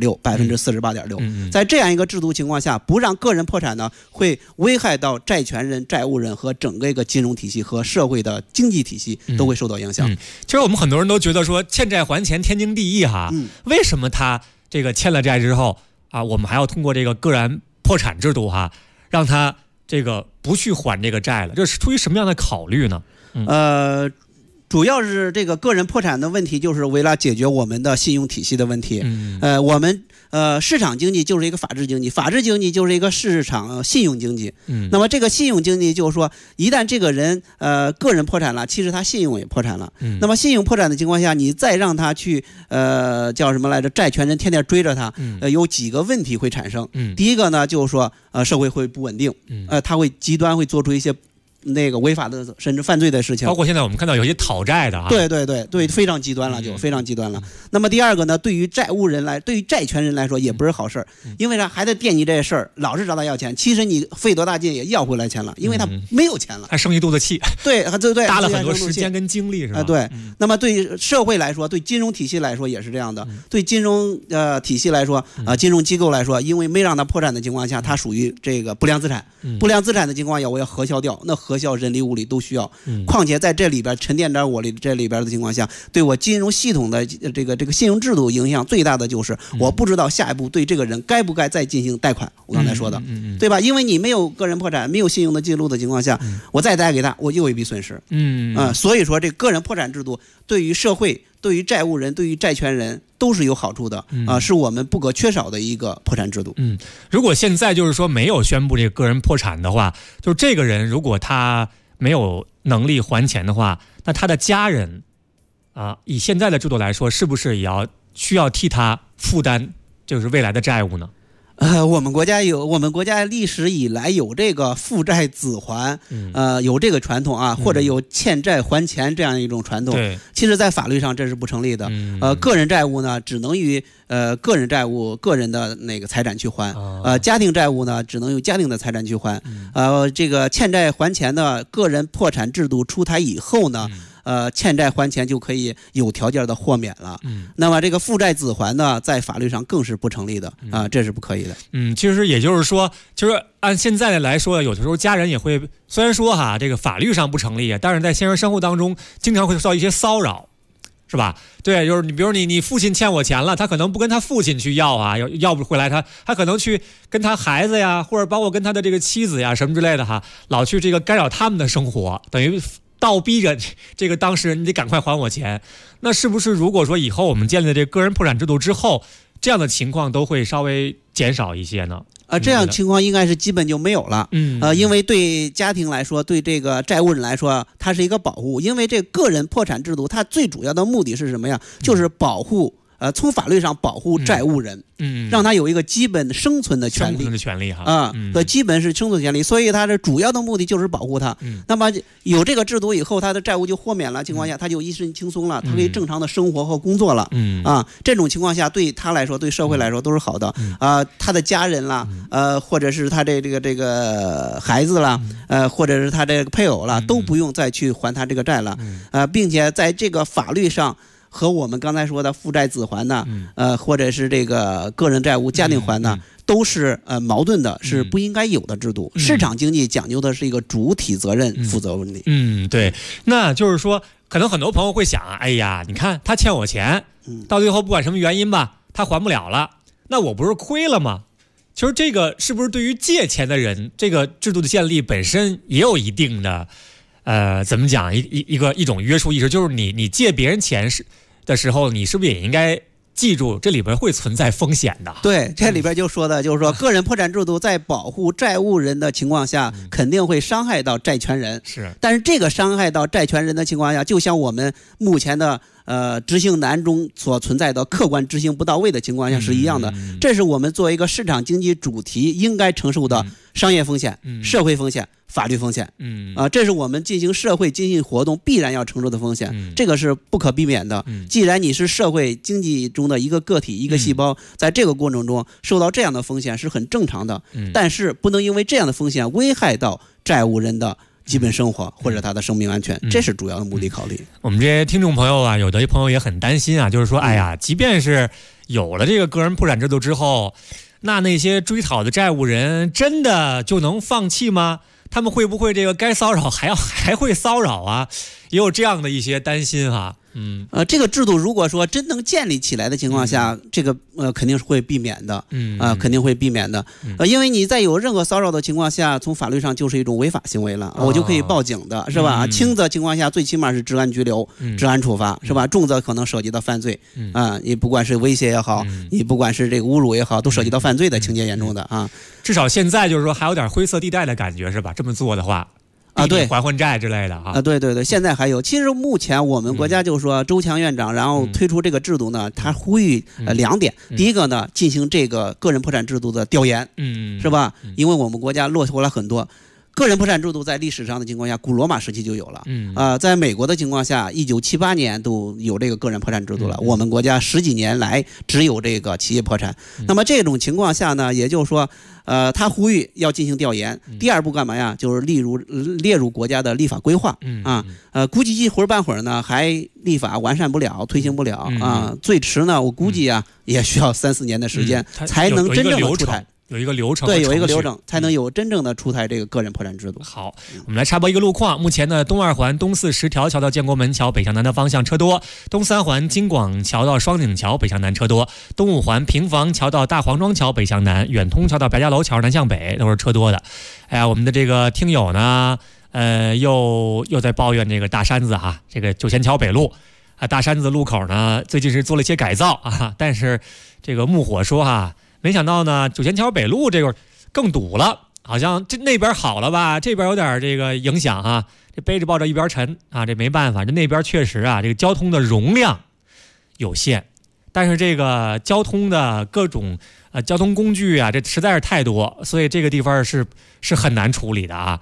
48.6%，在这样一个制度情况下，不让个人破产呢，会危害到债权人、债务人和整个一个金融体系和社会的经济体系都会受到影响。 其实我们很多人都觉得说欠债还钱天经地义为什么他这个欠了债之后啊，我们还要通过这个个人破产制度哈，让他这个不去还这个债了，这是出于什么样的考虑呢？ 主要是这个个人破产的问题，就是为了解决我们的信用体系的问题。我们市场经济就是一个法治经济，法治经济就是一个市场信用经济。那么这个信用经济就是说，一旦这个人个人破产了，其实他信用也破产了。那么信用破产的情况下，你再让他去叫什么来着？债权人天天追着他，有几个问题会产生。第一个呢，就是说社会会不稳定，他会极端会做出一些那个违法的甚至犯罪的事情， 包括现在我们看到有些讨债的啊， 对，非常极端了，就非常极端了。那么第二个呢，对于债权人来说也不是好事儿，因为啥？还得惦记这事儿，老是找他要钱，其实你费多大劲也要回来钱了，因为他没有钱了， 还生一肚子气， 对， 搭了很多时间跟精力是吧？ 对。那么对于社会来说，对金融体系来说也是这样的，对金融体系来说金融机构来说，因为没让他破产的情况下，他属于这个不良资产，不良资产的情况下，我要核销掉，那核销人力物力都需要，况且在这里边沉淀点我这里边的情况下，对我金融系统的这个信用制度影响最大的就是我不知道下一步对这个人该不该再进行贷款。我刚才说的，对吧？因为你没有个人破产，没有信用的记录的情况下，我再贷给他，我又一笔损失。所以说这个人破产制度对于社会、对于债务人、对于债权人都是有好处的是我们不可缺少的一个破产制度。 如果现在就是说没有宣布这个个人破产的话，就这个人如果他没有能力还钱的话，那他的家人以现在的制度来说，是不是也需要替他负担就是未来的债务呢？ 我们国家历史以来有这个父债子还，有这个传统啊，或者有欠债还钱这样一种传统。其实，在法律上这是不成立的。个人债务呢，只能于个人债务个人的那个财产去还，家庭债务呢，只能用家庭的财产去还。这个欠债还钱的个人破产制度出台以后呢，欠债还钱就可以有条件的豁免了。那么这个父债子还呢，在法律上更是不成立的这是不可以的。 其实也就是说，就是按现在来说，有的时候家人也会，虽然说这个法律上不成立，但是在现实生活当中，经常会受到一些骚扰，是吧？对，就是你比如你父亲欠我钱了，他可能不跟他父亲去要要不回来，他可能去跟他孩子呀，或者包括跟他的这个妻子呀什么之类的老去这个干扰他们的生活，等于倒逼着这个当事人你得赶快还我钱。那是不是如果说以后我们建立了这个个人破产制度之后，这样的情况都会稍微减少一些呢？ 这样情况应该是基本就没有了。因为对家庭来说，对这个债务人来说，它是一个保护。因为这个人破产制度，它最主要的目的是什么呀？就是保护从法律上保护债务人，让他有一个基本生存的权利，基本是生存权利，所以他的主要的目的就是保护他。那么有这个制度以后，他的债务就豁免了情况下，他就一身轻松了，他可以正常的生活和工作了。这种情况下对他来说，对社会来说都是好的。他的家人啦，或者是他这个孩子啦，或者是他这个配偶啦，都不用再去还他这个债了。并且在这个法律上，和我们刚才说的父债子还呢，或者是这个个人债务家庭还呢，都是矛盾的，是不应该有的制度。市场经济讲究的是一个主体责任负责问题。 对。那就是说，可能很多朋友会想哎呀，你看他欠我钱，到最后不管什么原因吧，他还不了了，那我不是亏了吗？其实这个是不是对于借钱的人，这个制度的建立本身也有一定的怎么讲一种约束意识，就是你借别人钱的时候，你是不是也应该记住这里边会存在风险的？ 对，这里边就说的就是说，个人破产制度在保护债务人的情况下，肯定会伤害到债权人。但是这个伤害到债权人的情况下，就像我们目前的执行难中所存在的客观执行不到位的情况下是一样的。这是我们作为一个市场经济主题应该承受的商业风险、社会风险、法律风险。这是我们进行社会经济活动必然要承受的风险，这个是不可避免的。既然你是社会经济中的一个个体、一个细胞，在这个过程中受到这样的风险是很正常的。但是不能因为这样的风险危害到债务人的基本生活或者他的生命安全，这是主要的目的考虑。 我们这些听众朋友有的朋友也很担心就是说哎呀，即便是有了这个个人破产制度之后，那些追讨的债务人真的就能放弃吗？他们会不会这个该骚扰还会骚扰也有这样的一些担心这个制度如果说真能建立起来的情况下，这个肯定是会避免的，肯定会避免的，因为你在有任何骚扰的情况下，从法律上就是一种违法行为了，我就可以报警的，是吧？轻则情况下最起码是治安拘留、治安处罚，是吧？重则可能涉及到犯罪，你不管是威胁也好，你不管是这个侮辱也好，都涉及到犯罪的情节严重的啊。 至少现在就是说还有点灰色地带的感觉，是吧？这么做的话。 对， 还债之类的啊。 对，现在还有。其实目前我们国家就是说，周强院长然后推出这个制度呢，他呼吁2点。第一个呢，进行这个个人破产制度的调研，是吧？因为我们国家落后了很多。个人破产制度在历史上的情况下，古罗马时期就有了。在美国的情况下，1978年都有这个个人破产制度了。我们国家10几年来只有这个企业破产。那么这种情况下呢，也就是说，他呼吁要进行调研。第二步干嘛呀？就是列入国家的立法规划估计一会儿半会儿呢，还立法完善不了，推行不了啊。最迟呢，我估计也需要3、4年的时间才能真正的出台。 有一个流程， 对，有一个流程才能有真正的出台这个个人破产制度。 好，我们来插播一个路况。目前呢，东2环东410条桥到建国门桥北向南的方向车多；东3环京广桥到双井桥北向南车多；东5环平房桥到大黄庄桥北向南，远通桥到白家楼桥南向北都是车多的。哎呀，我们的这个听友呢，又在抱怨这个大山子这个九仙桥北路大山子路口呢，最近是做了一些改造但是这个木火说没想到呢，九仙桥北路这个更堵了，好像那边好了吧，这边有点这个影响这背着抱着一边沉这没办法，这那边确实这个交通的容量有限，但是这个交通的各种交通工具这实在是太多，所以这个地方是很难处理的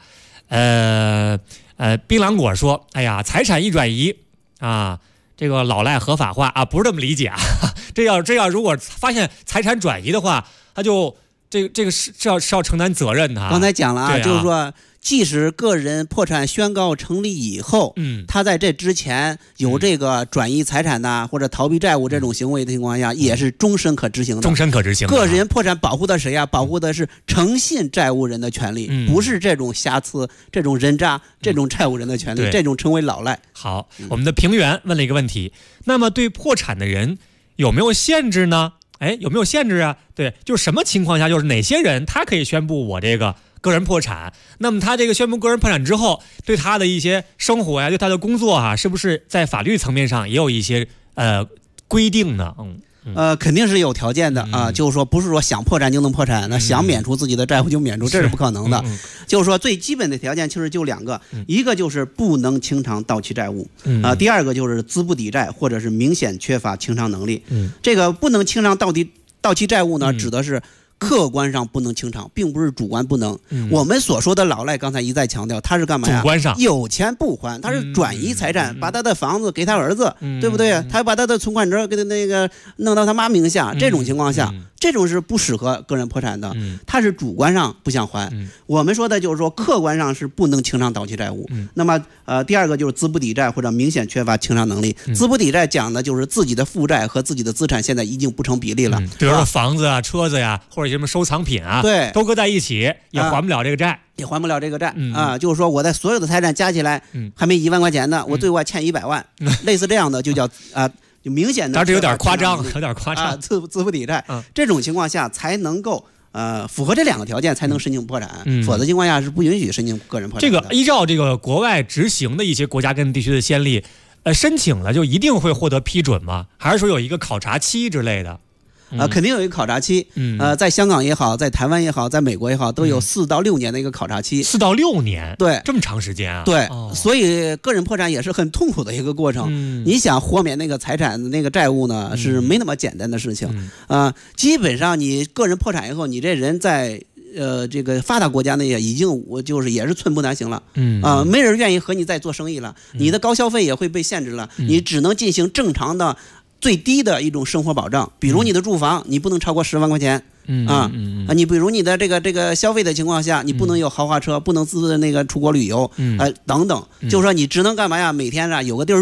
槟榔果说，哎呀，财产一转移这个老赖合法化不是这么理解这要如果发现财产转移的话，他就这个是要承担责任的。 刚才讲了就是说，即使个人破产宣告成立以后，他在这之前有这个转移财产或者逃避债务这种行为的情况下，也是终身可执行的。 终身可执行的。 个人破产保护的谁保护的是诚信债务人的权利，不是这种瑕疵、这种人渣、这种债务人的权利，这种称为老赖。 好，我们的平原问了一个问题，那么对破产的人有没有限制呢？有没有限制对，就是什么情况下，就是哪些人他可以宣布我这个个人破产？那么他这个宣布个人破产之后，对他的一些生活对他的工作是不是在法律层面上也有一些规定呢？ 肯定是有条件的就是说不是说想破产就能破产，那想免除自己的债务就免除，这是不可能的。就是说最基本的条件其实就2个，一个就是不能清偿到期债务第二个就是资不抵债或者是明显缺乏清偿能力。这个不能清偿到期债务呢，指的是客观上不能清偿，并不是主观不能。我们所说的老赖，刚才一再强调，他是干嘛呀？ 主观上有钱不还，他是转移财产，把他的房子给他儿子，对不对？他把他的存款折给他那个弄到他妈名下，这种情况下，这种是不适合个人破产的。他是主观上不想还。我们说的就是说，客观上是不能清偿到期债务。那么第二个就是资不抵债或者明显缺乏清偿能力。资不抵债讲的就是自己的负债和自己的资产现在已经不成比例了。 比如说房子车子或者什么收藏品对， 都搁在一起，也还不了这个债， 也还不了这个债就是说我的所有的财产加起来还没1万块钱呢，我对外欠100万，类似这样的就叫就明显的， 但是有点夸张， 资不抵债，这种情况下才能够符合这2个条件才能申请破产，否则情况下是不允许申请个人破产的。 这个依照这个国外执行的一些国家跟地区的先例，申请了就一定会获得批准吗？还是说有一个考察期之类的？ 肯定有一个考察期。在香港也好，在台湾也好，在美国也好，都有4到6年的一个考察期。 4到6年， 对， 这么长时间对，所以个人破产也是很痛苦的一个过程。你想豁免那个财产那个债务呢，是没那么简单的事情。基本上你个人破产以后，你这人在这个发达国家呢也已经也是寸步难行了。没人愿意和你再做生意了，你的高消费也会被限制了，你只能进行正常的最低的一种生活保障，比如你的住房你不能超过10万块钱你比如你的这个消费的情况下，你不能有豪华车，不能那个出国旅游等等，就是说你只能干嘛呀？每天有个地儿住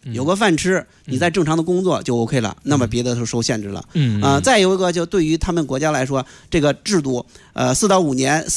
有个饭吃，你在正常的工作就 OK 了，那么别的都受限制了。再有一个就对于他们国家来说，这个制度，4到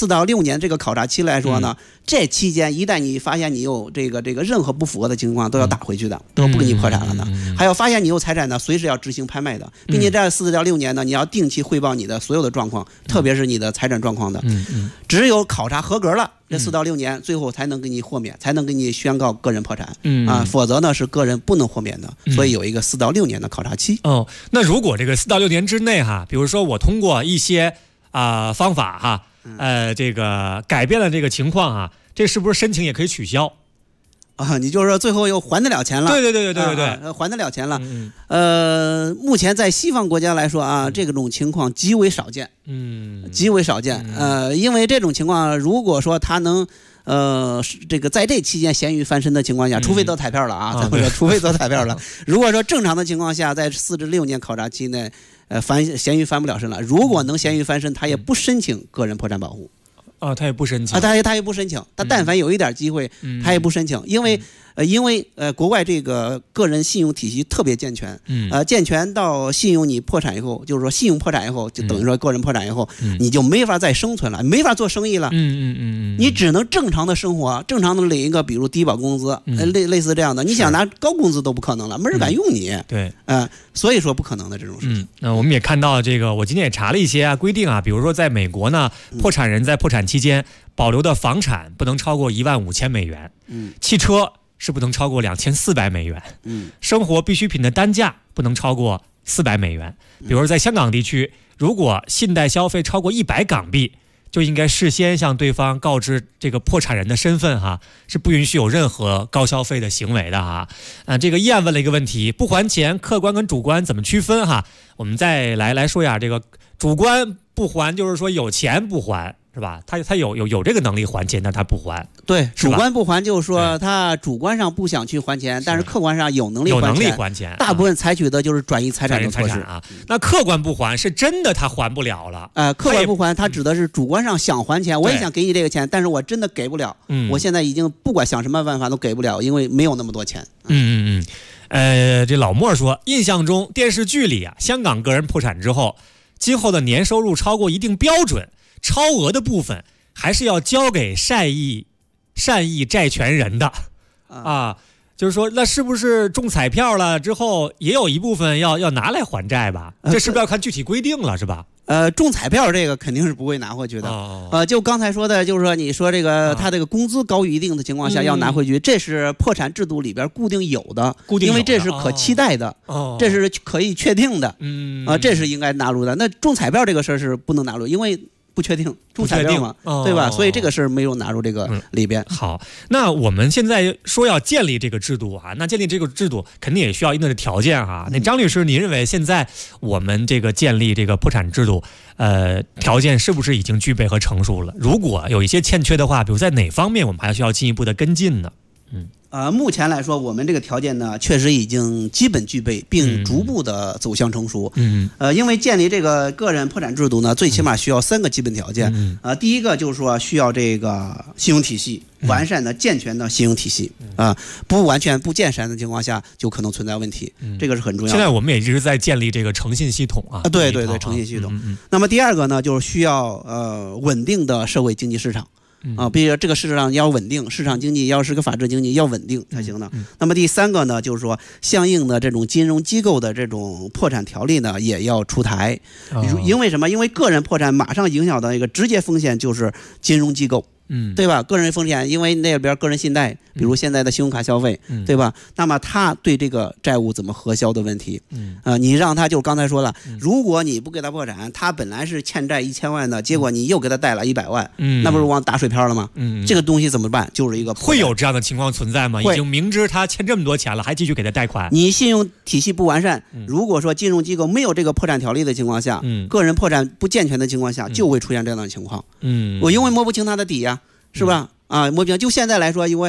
6年这个考察期来说呢，这期间一旦你发现你有这个任何不符合的情况，都要打回去的，都不给你破产了的。还有发现你有财产呢，随时要执行拍卖的，并且这4到6年呢，你要定期汇报你的所有的状况，特别是你的财产状况的。只有考察合格了，这4到6年最后才能给你豁免，才能给你宣告个人破产。否则呢是个人不能豁免的。所以有一个4到6年的考察期。 那如果这个4到6年之内哈，比如说我通过一些方法哈，这个改变了这个情况哈，这是不是申请也可以取消？ 你就是说最后又还得了钱了？ 对， 还得了钱了。目前在西方国家来说啊，这种情况极为少见。极为少见。因为这种情况，如果说他能这个在这期间咸鱼翻身的情况下，除非得彩票了啊，咱们说除非得彩票了。如果说正常的情况下，在4至6年考察期内，咸鱼翻不了身了。如果能咸鱼翻身，他也不申请个人破产保护。 他也不申请他也不申请，他但凡有一点机会，他也不申请，因为国外这个个人信用体系特别健全，健全到信用你破产以后，就是说信用破产以后，就等于说个人破产以后，你就没法再生存了，没法做生意了，你只能正常的生活，正常的领一个比如低保工资，类似这样的，你想拿高工资都不可能了，没人敢用你， 对， 所以说不可能的这种事情。 我们也看到这个，我今天也查了一些规定啊，比如说在美国呢，破产人在破产期间保留的房产不能超过15000美元，汽车是不能超过2400美元，生活必需品的单价不能超过400美元。比如在香港地区，如果信贷消费超过100港币，就应该事先向对方告知这个破产人的身份哈，是不允许有任何高消费的行为的哈。这个议案问了一个问题，不还钱，客观跟主观怎么区分哈？我们再来说呀，这个主观不还就是说有钱不还。是吧？他有这个能力还钱，但他不还。 对，主观不还就是说他主观上不想去还钱，但是客观上有能力还钱。大部分采取的就是转移财产的措施啊。那客观不还是真的他还不了了。 客观不还，他指的是主观上想还钱，我也想给你这个钱，但是我真的给不了。我现在已经不管想什么办法都给不了，因为没有那么多钱。 这老莫说，印象中电视剧里啊，香港个人破产之后，今后的年收入超过一定标准。超额的部分还是要交给善意债权人的就是说那是不是中彩票了之后也有一部分要拿来还债吧？这是不是要看具体规定了是吧？ 中彩票这个肯定是不会拿回去的。就刚才说的，就是说你说这个他这个工资高于一定的情况下要拿回去，这是破产制度里边固定有的，因为这是可期待的，这是可以确定的，这是应该纳入的。那中彩票这个事儿是不能纳入，因为不确定中彩票嘛，对吧？所以这个事儿没有纳入这个里边。 好，那我们现在说要建立这个制度那建立这个制度肯定也需要一定的条件那张律师，你认为现在我们这个建立这个破产制度，条件是不是已经具备和成熟了？如果有一些欠缺的话，比如在哪方面我们还需要进一步的跟进呢？ 目前来说，我们这个条件呢，确实已经基本具备，并逐步的走向成熟。因为建立这个个人破产制度呢，最起码需要3个基本条件。第一个就是说需要这个信用体系完善的、健全的信用体系不完全不健全的情况下，就可能存在问题。这个是很重要的。 现在我们也一直在建立这个诚信系统对，诚信系统。那么第二个呢，就是需要稳定的社会经济市场。比如这个市场要稳定，市场经济要是个法治经济要稳定才行的。那么第3个呢，就是说相应的这种金融机构的这种破产条例呢也要出台。因为什么？因为个人破产马上影响到一个直接风险就是金融机构。对吧？个人风险，因为那边个人信贷，比如现在的信用卡消费，对吧？那么他对这个债务怎么核销的问题，你让他就刚才说了，如果你不给他破产，他本来是欠债1000万的，结果你又给他贷了100万，那不是往打水漂了吗？这个东西怎么办？就是一个会有这样的情况存在吗？已经明知他欠这么多钱了，还继续给他贷款？ 你信用体系不完善，如果说金融机构没有这个破产条例的情况下，个人破产不健全的情况下，就会出现这样的情况。我因为摸不清他的底呀。是吧？摸不清。就现在来说，因为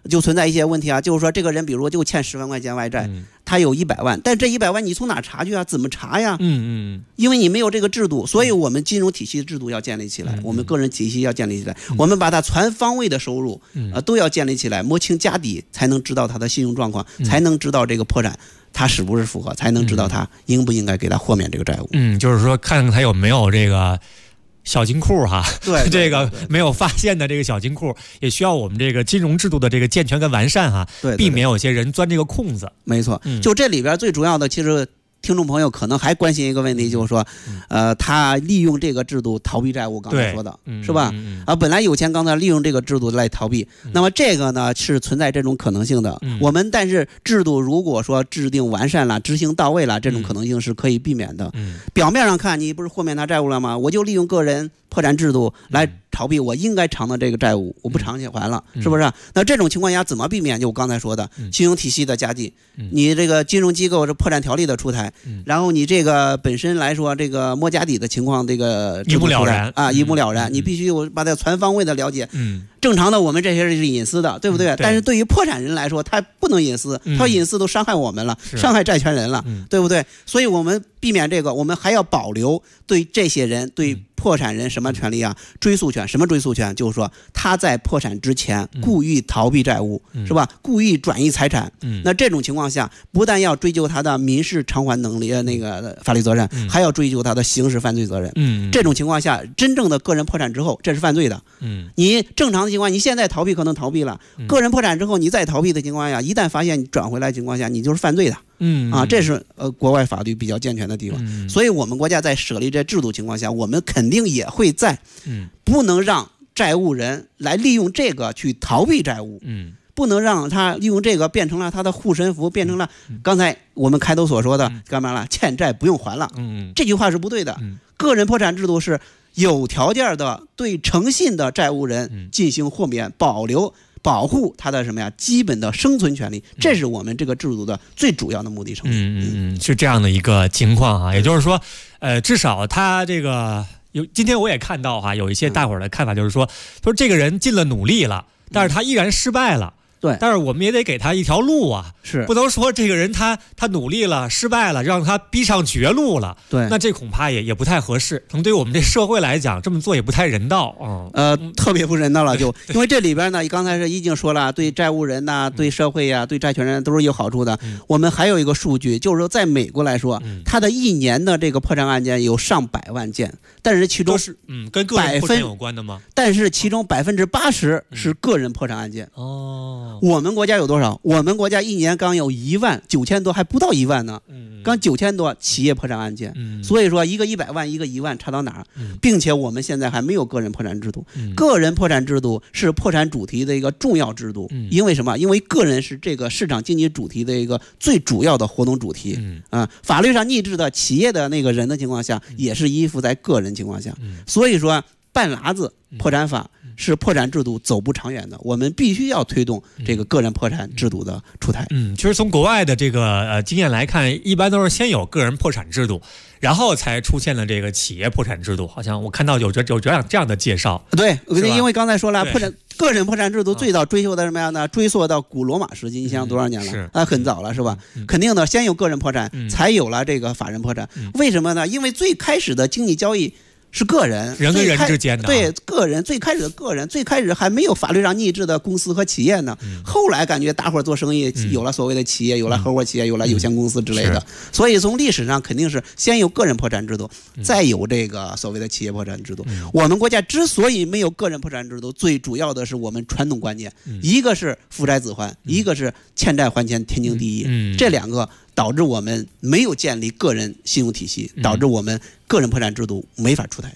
就存在一些问题啊，就是说这个人比如就欠10万块钱外债，他有100万，但这100万你从哪查去啊？怎么查呀？因为你没有这个制度，所以我们金融体系制度要建立起来，我们个人体系要建立起来，我们把它全方位的收入都要建立起来，摸清家底，才能知道他的信用状况，才能知道这个破产他是不是符合，才能知道他应不应该给他豁免这个债务。 就是说看看他有没有这个小金库哈， 对这个没有发现的这个小金库，也需要我们这个金融制度的这个健全跟完善哈， 对， 避免有些人钻这个空子。 没错，就这里边最主要的，其实听众朋友可能还关心一个问题，就是说，他利用这个制度逃避债务，刚才说的是吧？本来有钱，刚才利用这个制度来逃避，那么这个呢是存在这种可能性的。我们但是制度如果说制定完善了、执行到位了，这种可能性是可以避免的。表面上看，你不是豁免他债务了吗？我就利用个人破产制度来逃避我应该偿的这个债务，我不偿且还了，是不是？那这种情况下怎么避免？就我刚才说的，金融体系的加进，你这个金融机构是破产条例的出台，然后你这个本身来说，这个摸家底的情况，这个一目了然啊，一目了然。你必须把它全方位的了解。正常的我们这些是隐私的，对不对？但是对于破产人来说，他不能隐私，他隐私都伤害我们了，伤害债权人了，对不对？所以我们避免这个，我们还要保留对这些人对破产人什么权利啊？追诉权。什么追诉权？就是说他在破产之前故意逃避债务，是吧？故意转移财产。那这种情况下，不但要追究他的民事偿还能力那个法律责任，还要追究他的刑事犯罪责任。这种情况下，真正的个人破产之后，这是犯罪的。你正常的情况，你现在逃避可能逃避了，个人破产之后，你再逃避的情况下，一旦发现你转回来的情况下，你就是犯罪的。这是国外法律比较健全的地方。所以我们国家在设立这制度情况下，我们肯定也会在不能让债务人来利用这个去逃避债务，不能让他利用这个变成了他的护身符，变成了刚才我们开头所说的干嘛了？欠债不用还了。这句话是不对的。个人破产制度是有条件的对诚信的债务人进行豁免，保护他的什么呀？基本的生存权利，这是我们这个制度的最主要的目的成分。 是这样的一个情况啊，也就是说，至少他这个今天我也看到哈，有一些大伙儿的看法就是说这个人尽了努力了，但是他依然失败了。 对， 但是我们也得给他一条路啊， 是不能说这个人他努力了失败了，让他逼上绝路了。 对， 那这恐怕也不太合适，可能对我们这社会来讲，这么做也不太人道特别不人道了，就因为这里边呢，刚才是已经说了，对债务人呐、对社会呀、对债权人都是有好处的。我们还有一个数据，就是说在美国来说，它的一年的这个破产案件有上百万件，但是其中是跟个人破产有关的吗？ 但是其中80%是个人破产案件。我们国家有多少？我们国家一年刚有19000多，还不到1万呢。刚9000多企业破产案件。所以说一个100万，一个1万，差到哪儿？并且我们现在还没有个人破产制度。个人破产制度是破产主题的一个重要制度。因为什么？因为个人是这个市场经济主题的一个最主要的活动主题。法律上拟制的企业的那个人的情况下，也是依附在个人情况下。所以说半拉子破产法是破产制度走不长远的，我们必须要推动这个个人破产制度的出台。 其实从国外的这个经验来看，一般都是先有个人破产制度，然后才出现了这个企业破产制度。好像我看到有这样的介绍。 对，因为刚才说了，个人破产制度最早追溯的什么样呢？追溯到古罗马时期，你想多少年了？很早了，是吧？肯定的，先有个人破产，才有了这个法人破产。为什么呢？因为最开始的经济交易是个人跟人之间的， 对，个人最开始的个人，最开始还没有法律上拟制的公司和企业呢。后来感觉大伙儿做生意有了所谓的企业，有了合伙企业，有了有限公司之类的。所以从历史上肯定是先有个人破产制度，再有这个所谓的企业破产制度。我们国家之所以没有个人破产制度，最主要的是我们传统观念，一个是父债子还，一个是欠债还钱天经地义。这两个导致我们没有建立个人信用体系，导致我们个人破产制度没法出台。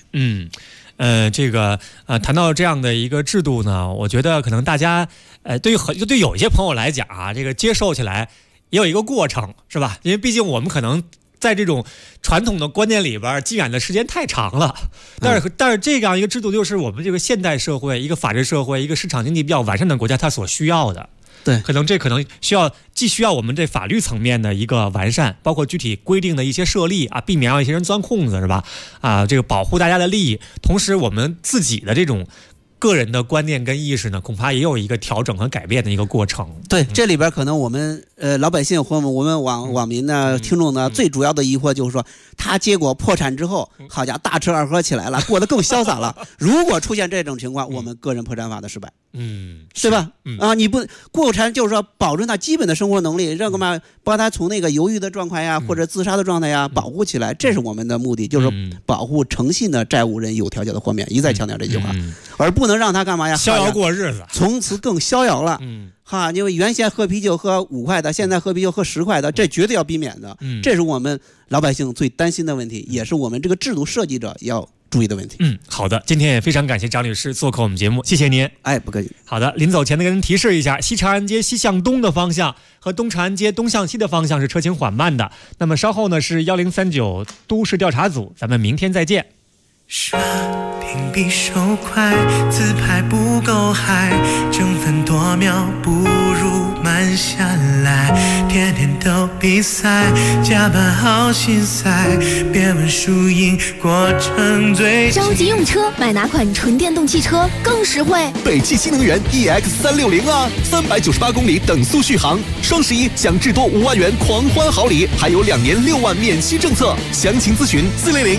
谈到这样的一个制度呢，我觉得可能大家对有一些朋友来讲啊，这个接受起来也有一个过程，是吧？因为毕竟我们可能在这种传统的观念里边浸染的时间太长了，但是这样一个制度就是我们这个现代社会、一个法治社会、一个市场经济比较完善的国家它所需要的。 对， 可能既需要我们这法律层面的一个完善，包括具体规定的一些设立啊，避免让一些人钻空子，是吧？这个保护大家的利益，同时我们自己的这种个人的观念跟意识呢，恐怕也有一个调整和改变的一个过程。 对，这里边可能我们老百姓或我们网民呢、听众呢，最主要的疑惑就是说，他结果破产之后，好家伙，大吃二喝起来了，过得更潇洒了。如果出现这种情况，我们个人破产法的失败，对吧？你不过产就是说保证他基本的生活能力，让干嘛把他从那个犹豫的状态呀，或者自杀的状态呀保护起来，这是我们的目的，就是保护诚信的债务人有条件的豁免，一再强调这句话，而不能让他干嘛呀？ 逍遥过日子， 从此更逍遥了。因为原先喝啤酒喝5块的，现在喝啤酒喝10块的，这绝对要避免的。这是我们老百姓最担心的问题，也是我们这个制度设计者要注意的问题。 好的，今天也非常感谢张律师做客我们节目，谢谢您。 不客气。 好的，临走前呢，跟您提示一下，西长安街西向东的方向和东长安街东向西的方向是车行缓慢的。那么稍后呢是1039都市调查组，咱们明天再见。 刷屏比手快，自拍不够嗨，争分夺秒不如慢下来，天天都比赛，加班好心塞，别问输赢，过程最着急用车，买哪款纯电动汽车更实惠？ 北汽新能源 EX360啊，398公里等速续航，双11享至多5万元狂欢好礼，还有2年6万免息政策，详情咨询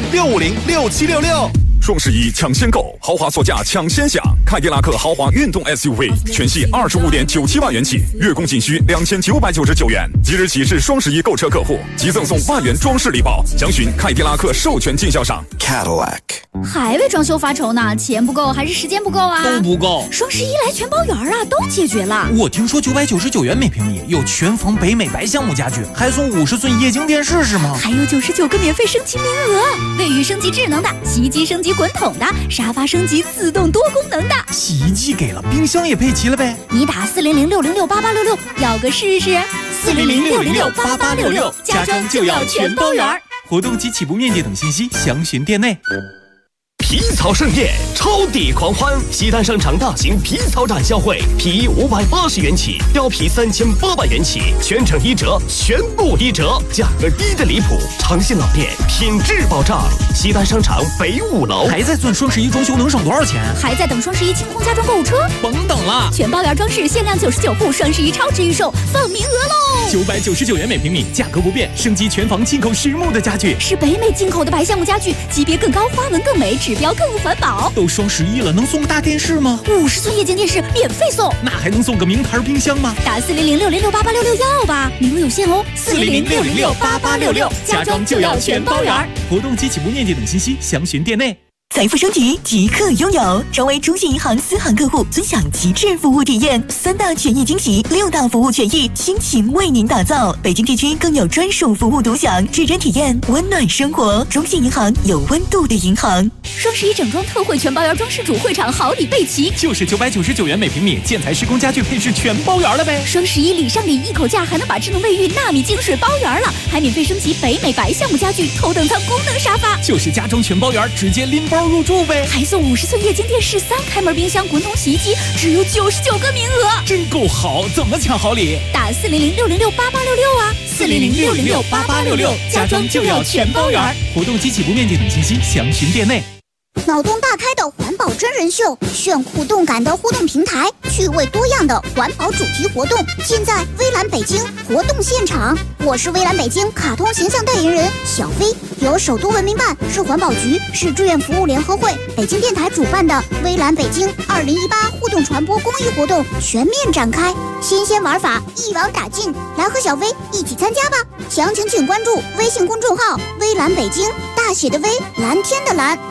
400-650-6766。 双11抢先购，豪华座驾抢先享，凯迪拉克豪华运动 SUV 全系25.97万元起，月供仅需2999元。即日起至双11购车客户，即赠送万元装饰礼包。详询凯迪拉克授权经销商 Cadillac。 还为装修发愁呢？钱不够还是时间不够啊？ 都不够。 双11来全包圆啊，都解决了。 我听说999元每平米有全房北美白橡木家具，还送50寸液晶电视是吗？ 还有99个免费升级名额，卫浴升级智能的，洗衣机升级滚筒的，沙发升级自动多功能的。 洗衣机给了，冰箱也配齐了呗。 你打400-606-8866要个试试。400-606-8866，家装就要全包圆。 活动及起步面积等信息详询店内。 皮草盛宴，超抵狂欢！西单商场大型皮草展销会，皮衣580元起，貂皮3800元起，全程1折，全部1折，价格低得离谱，长信老店，品质保障。西单商场北5楼。 还在算双11装修能省多少钱？ 还在等双11清空家装购物车？ 甭等了， 全包圆装饰限量99户，双11超值预售，放名额喽 ！999元每平米，价格不变，升级全房进口实木的家具， 是北美进口的白橡木家具，级别更高，花纹更美，指标更环保。 都双11了，能送个大电视吗 ？50寸液晶电视免费送。 那还能送个名牌冰箱吗？ 打400-606-8866要吧，名额有限哦。 400-606-8866，家装就要全包圆。活动及起步面积等信息详询店内。 财富升级即刻拥有，成为中信银行私行客户，尊享极致服务体验，3大权益惊喜，6大服务权益倾情为您打造。北京地区更有专属服务独享，指针体验温暖生活。中信银行有温度的银行。 双11整装特惠全包圆装饰主会场好礼备齐， 就是999元每平米，建材施工家具配饰全包圆了呗。 双11礼上礼一口价，还能把智能卫浴纳米净水包圆了，还免费升级北美白橡木家具，头等舱功能沙发， 就是家装全包圆，直接拎包入住呗， 还送50寸液晶电视、3开门冰箱、滚筒洗衣机，只有99个名额， 真够好！怎么抢好礼？ 打400-606-8866啊，400-606-8866，家装就要全包圆。 活动及起步面积等信息详询店内。 脑洞大开的环保真人秀，炫酷动感的互动平台，趣味多样的环保主题活动，尽在微蓝北京活动现场。我是微蓝北京卡通形象代言人小飞，由首都文明办、市环保局、市志愿服务联合会、北京电台主办的微蓝北京2018互动传播公益活动全面展开，新鲜玩法一网打尽，来和小飞一起参加吧！详情请关注微信公众号微蓝北京，大写的微，蓝天的蓝。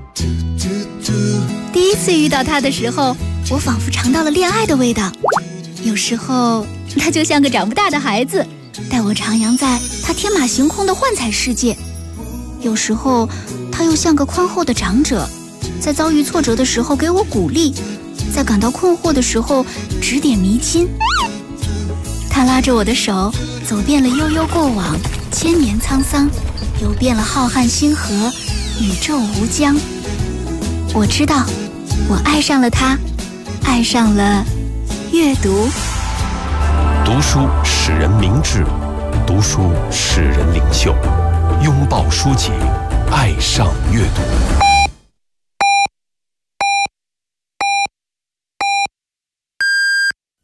第一次遇到他的时候，我仿佛尝到了恋爱的味道。有时候他就像个长不大的孩子，带我徜徉在他天马行空的幻彩世界；有时候他又像个宽厚的长者，在遭遇挫折的时候给我鼓励，在感到困惑的时候指点迷津。他拉着我的手，走遍了悠悠过往，千年沧桑，游遍了浩瀚星河，宇宙无疆。我知道，我爱上了他，爱上了阅读。 读书使人明智，读书使人领袖。拥抱书籍，爱上阅读。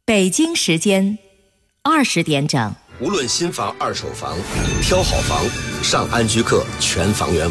北京时间20点整。 无论新房、二手房，挑好房，上安居客全房源网。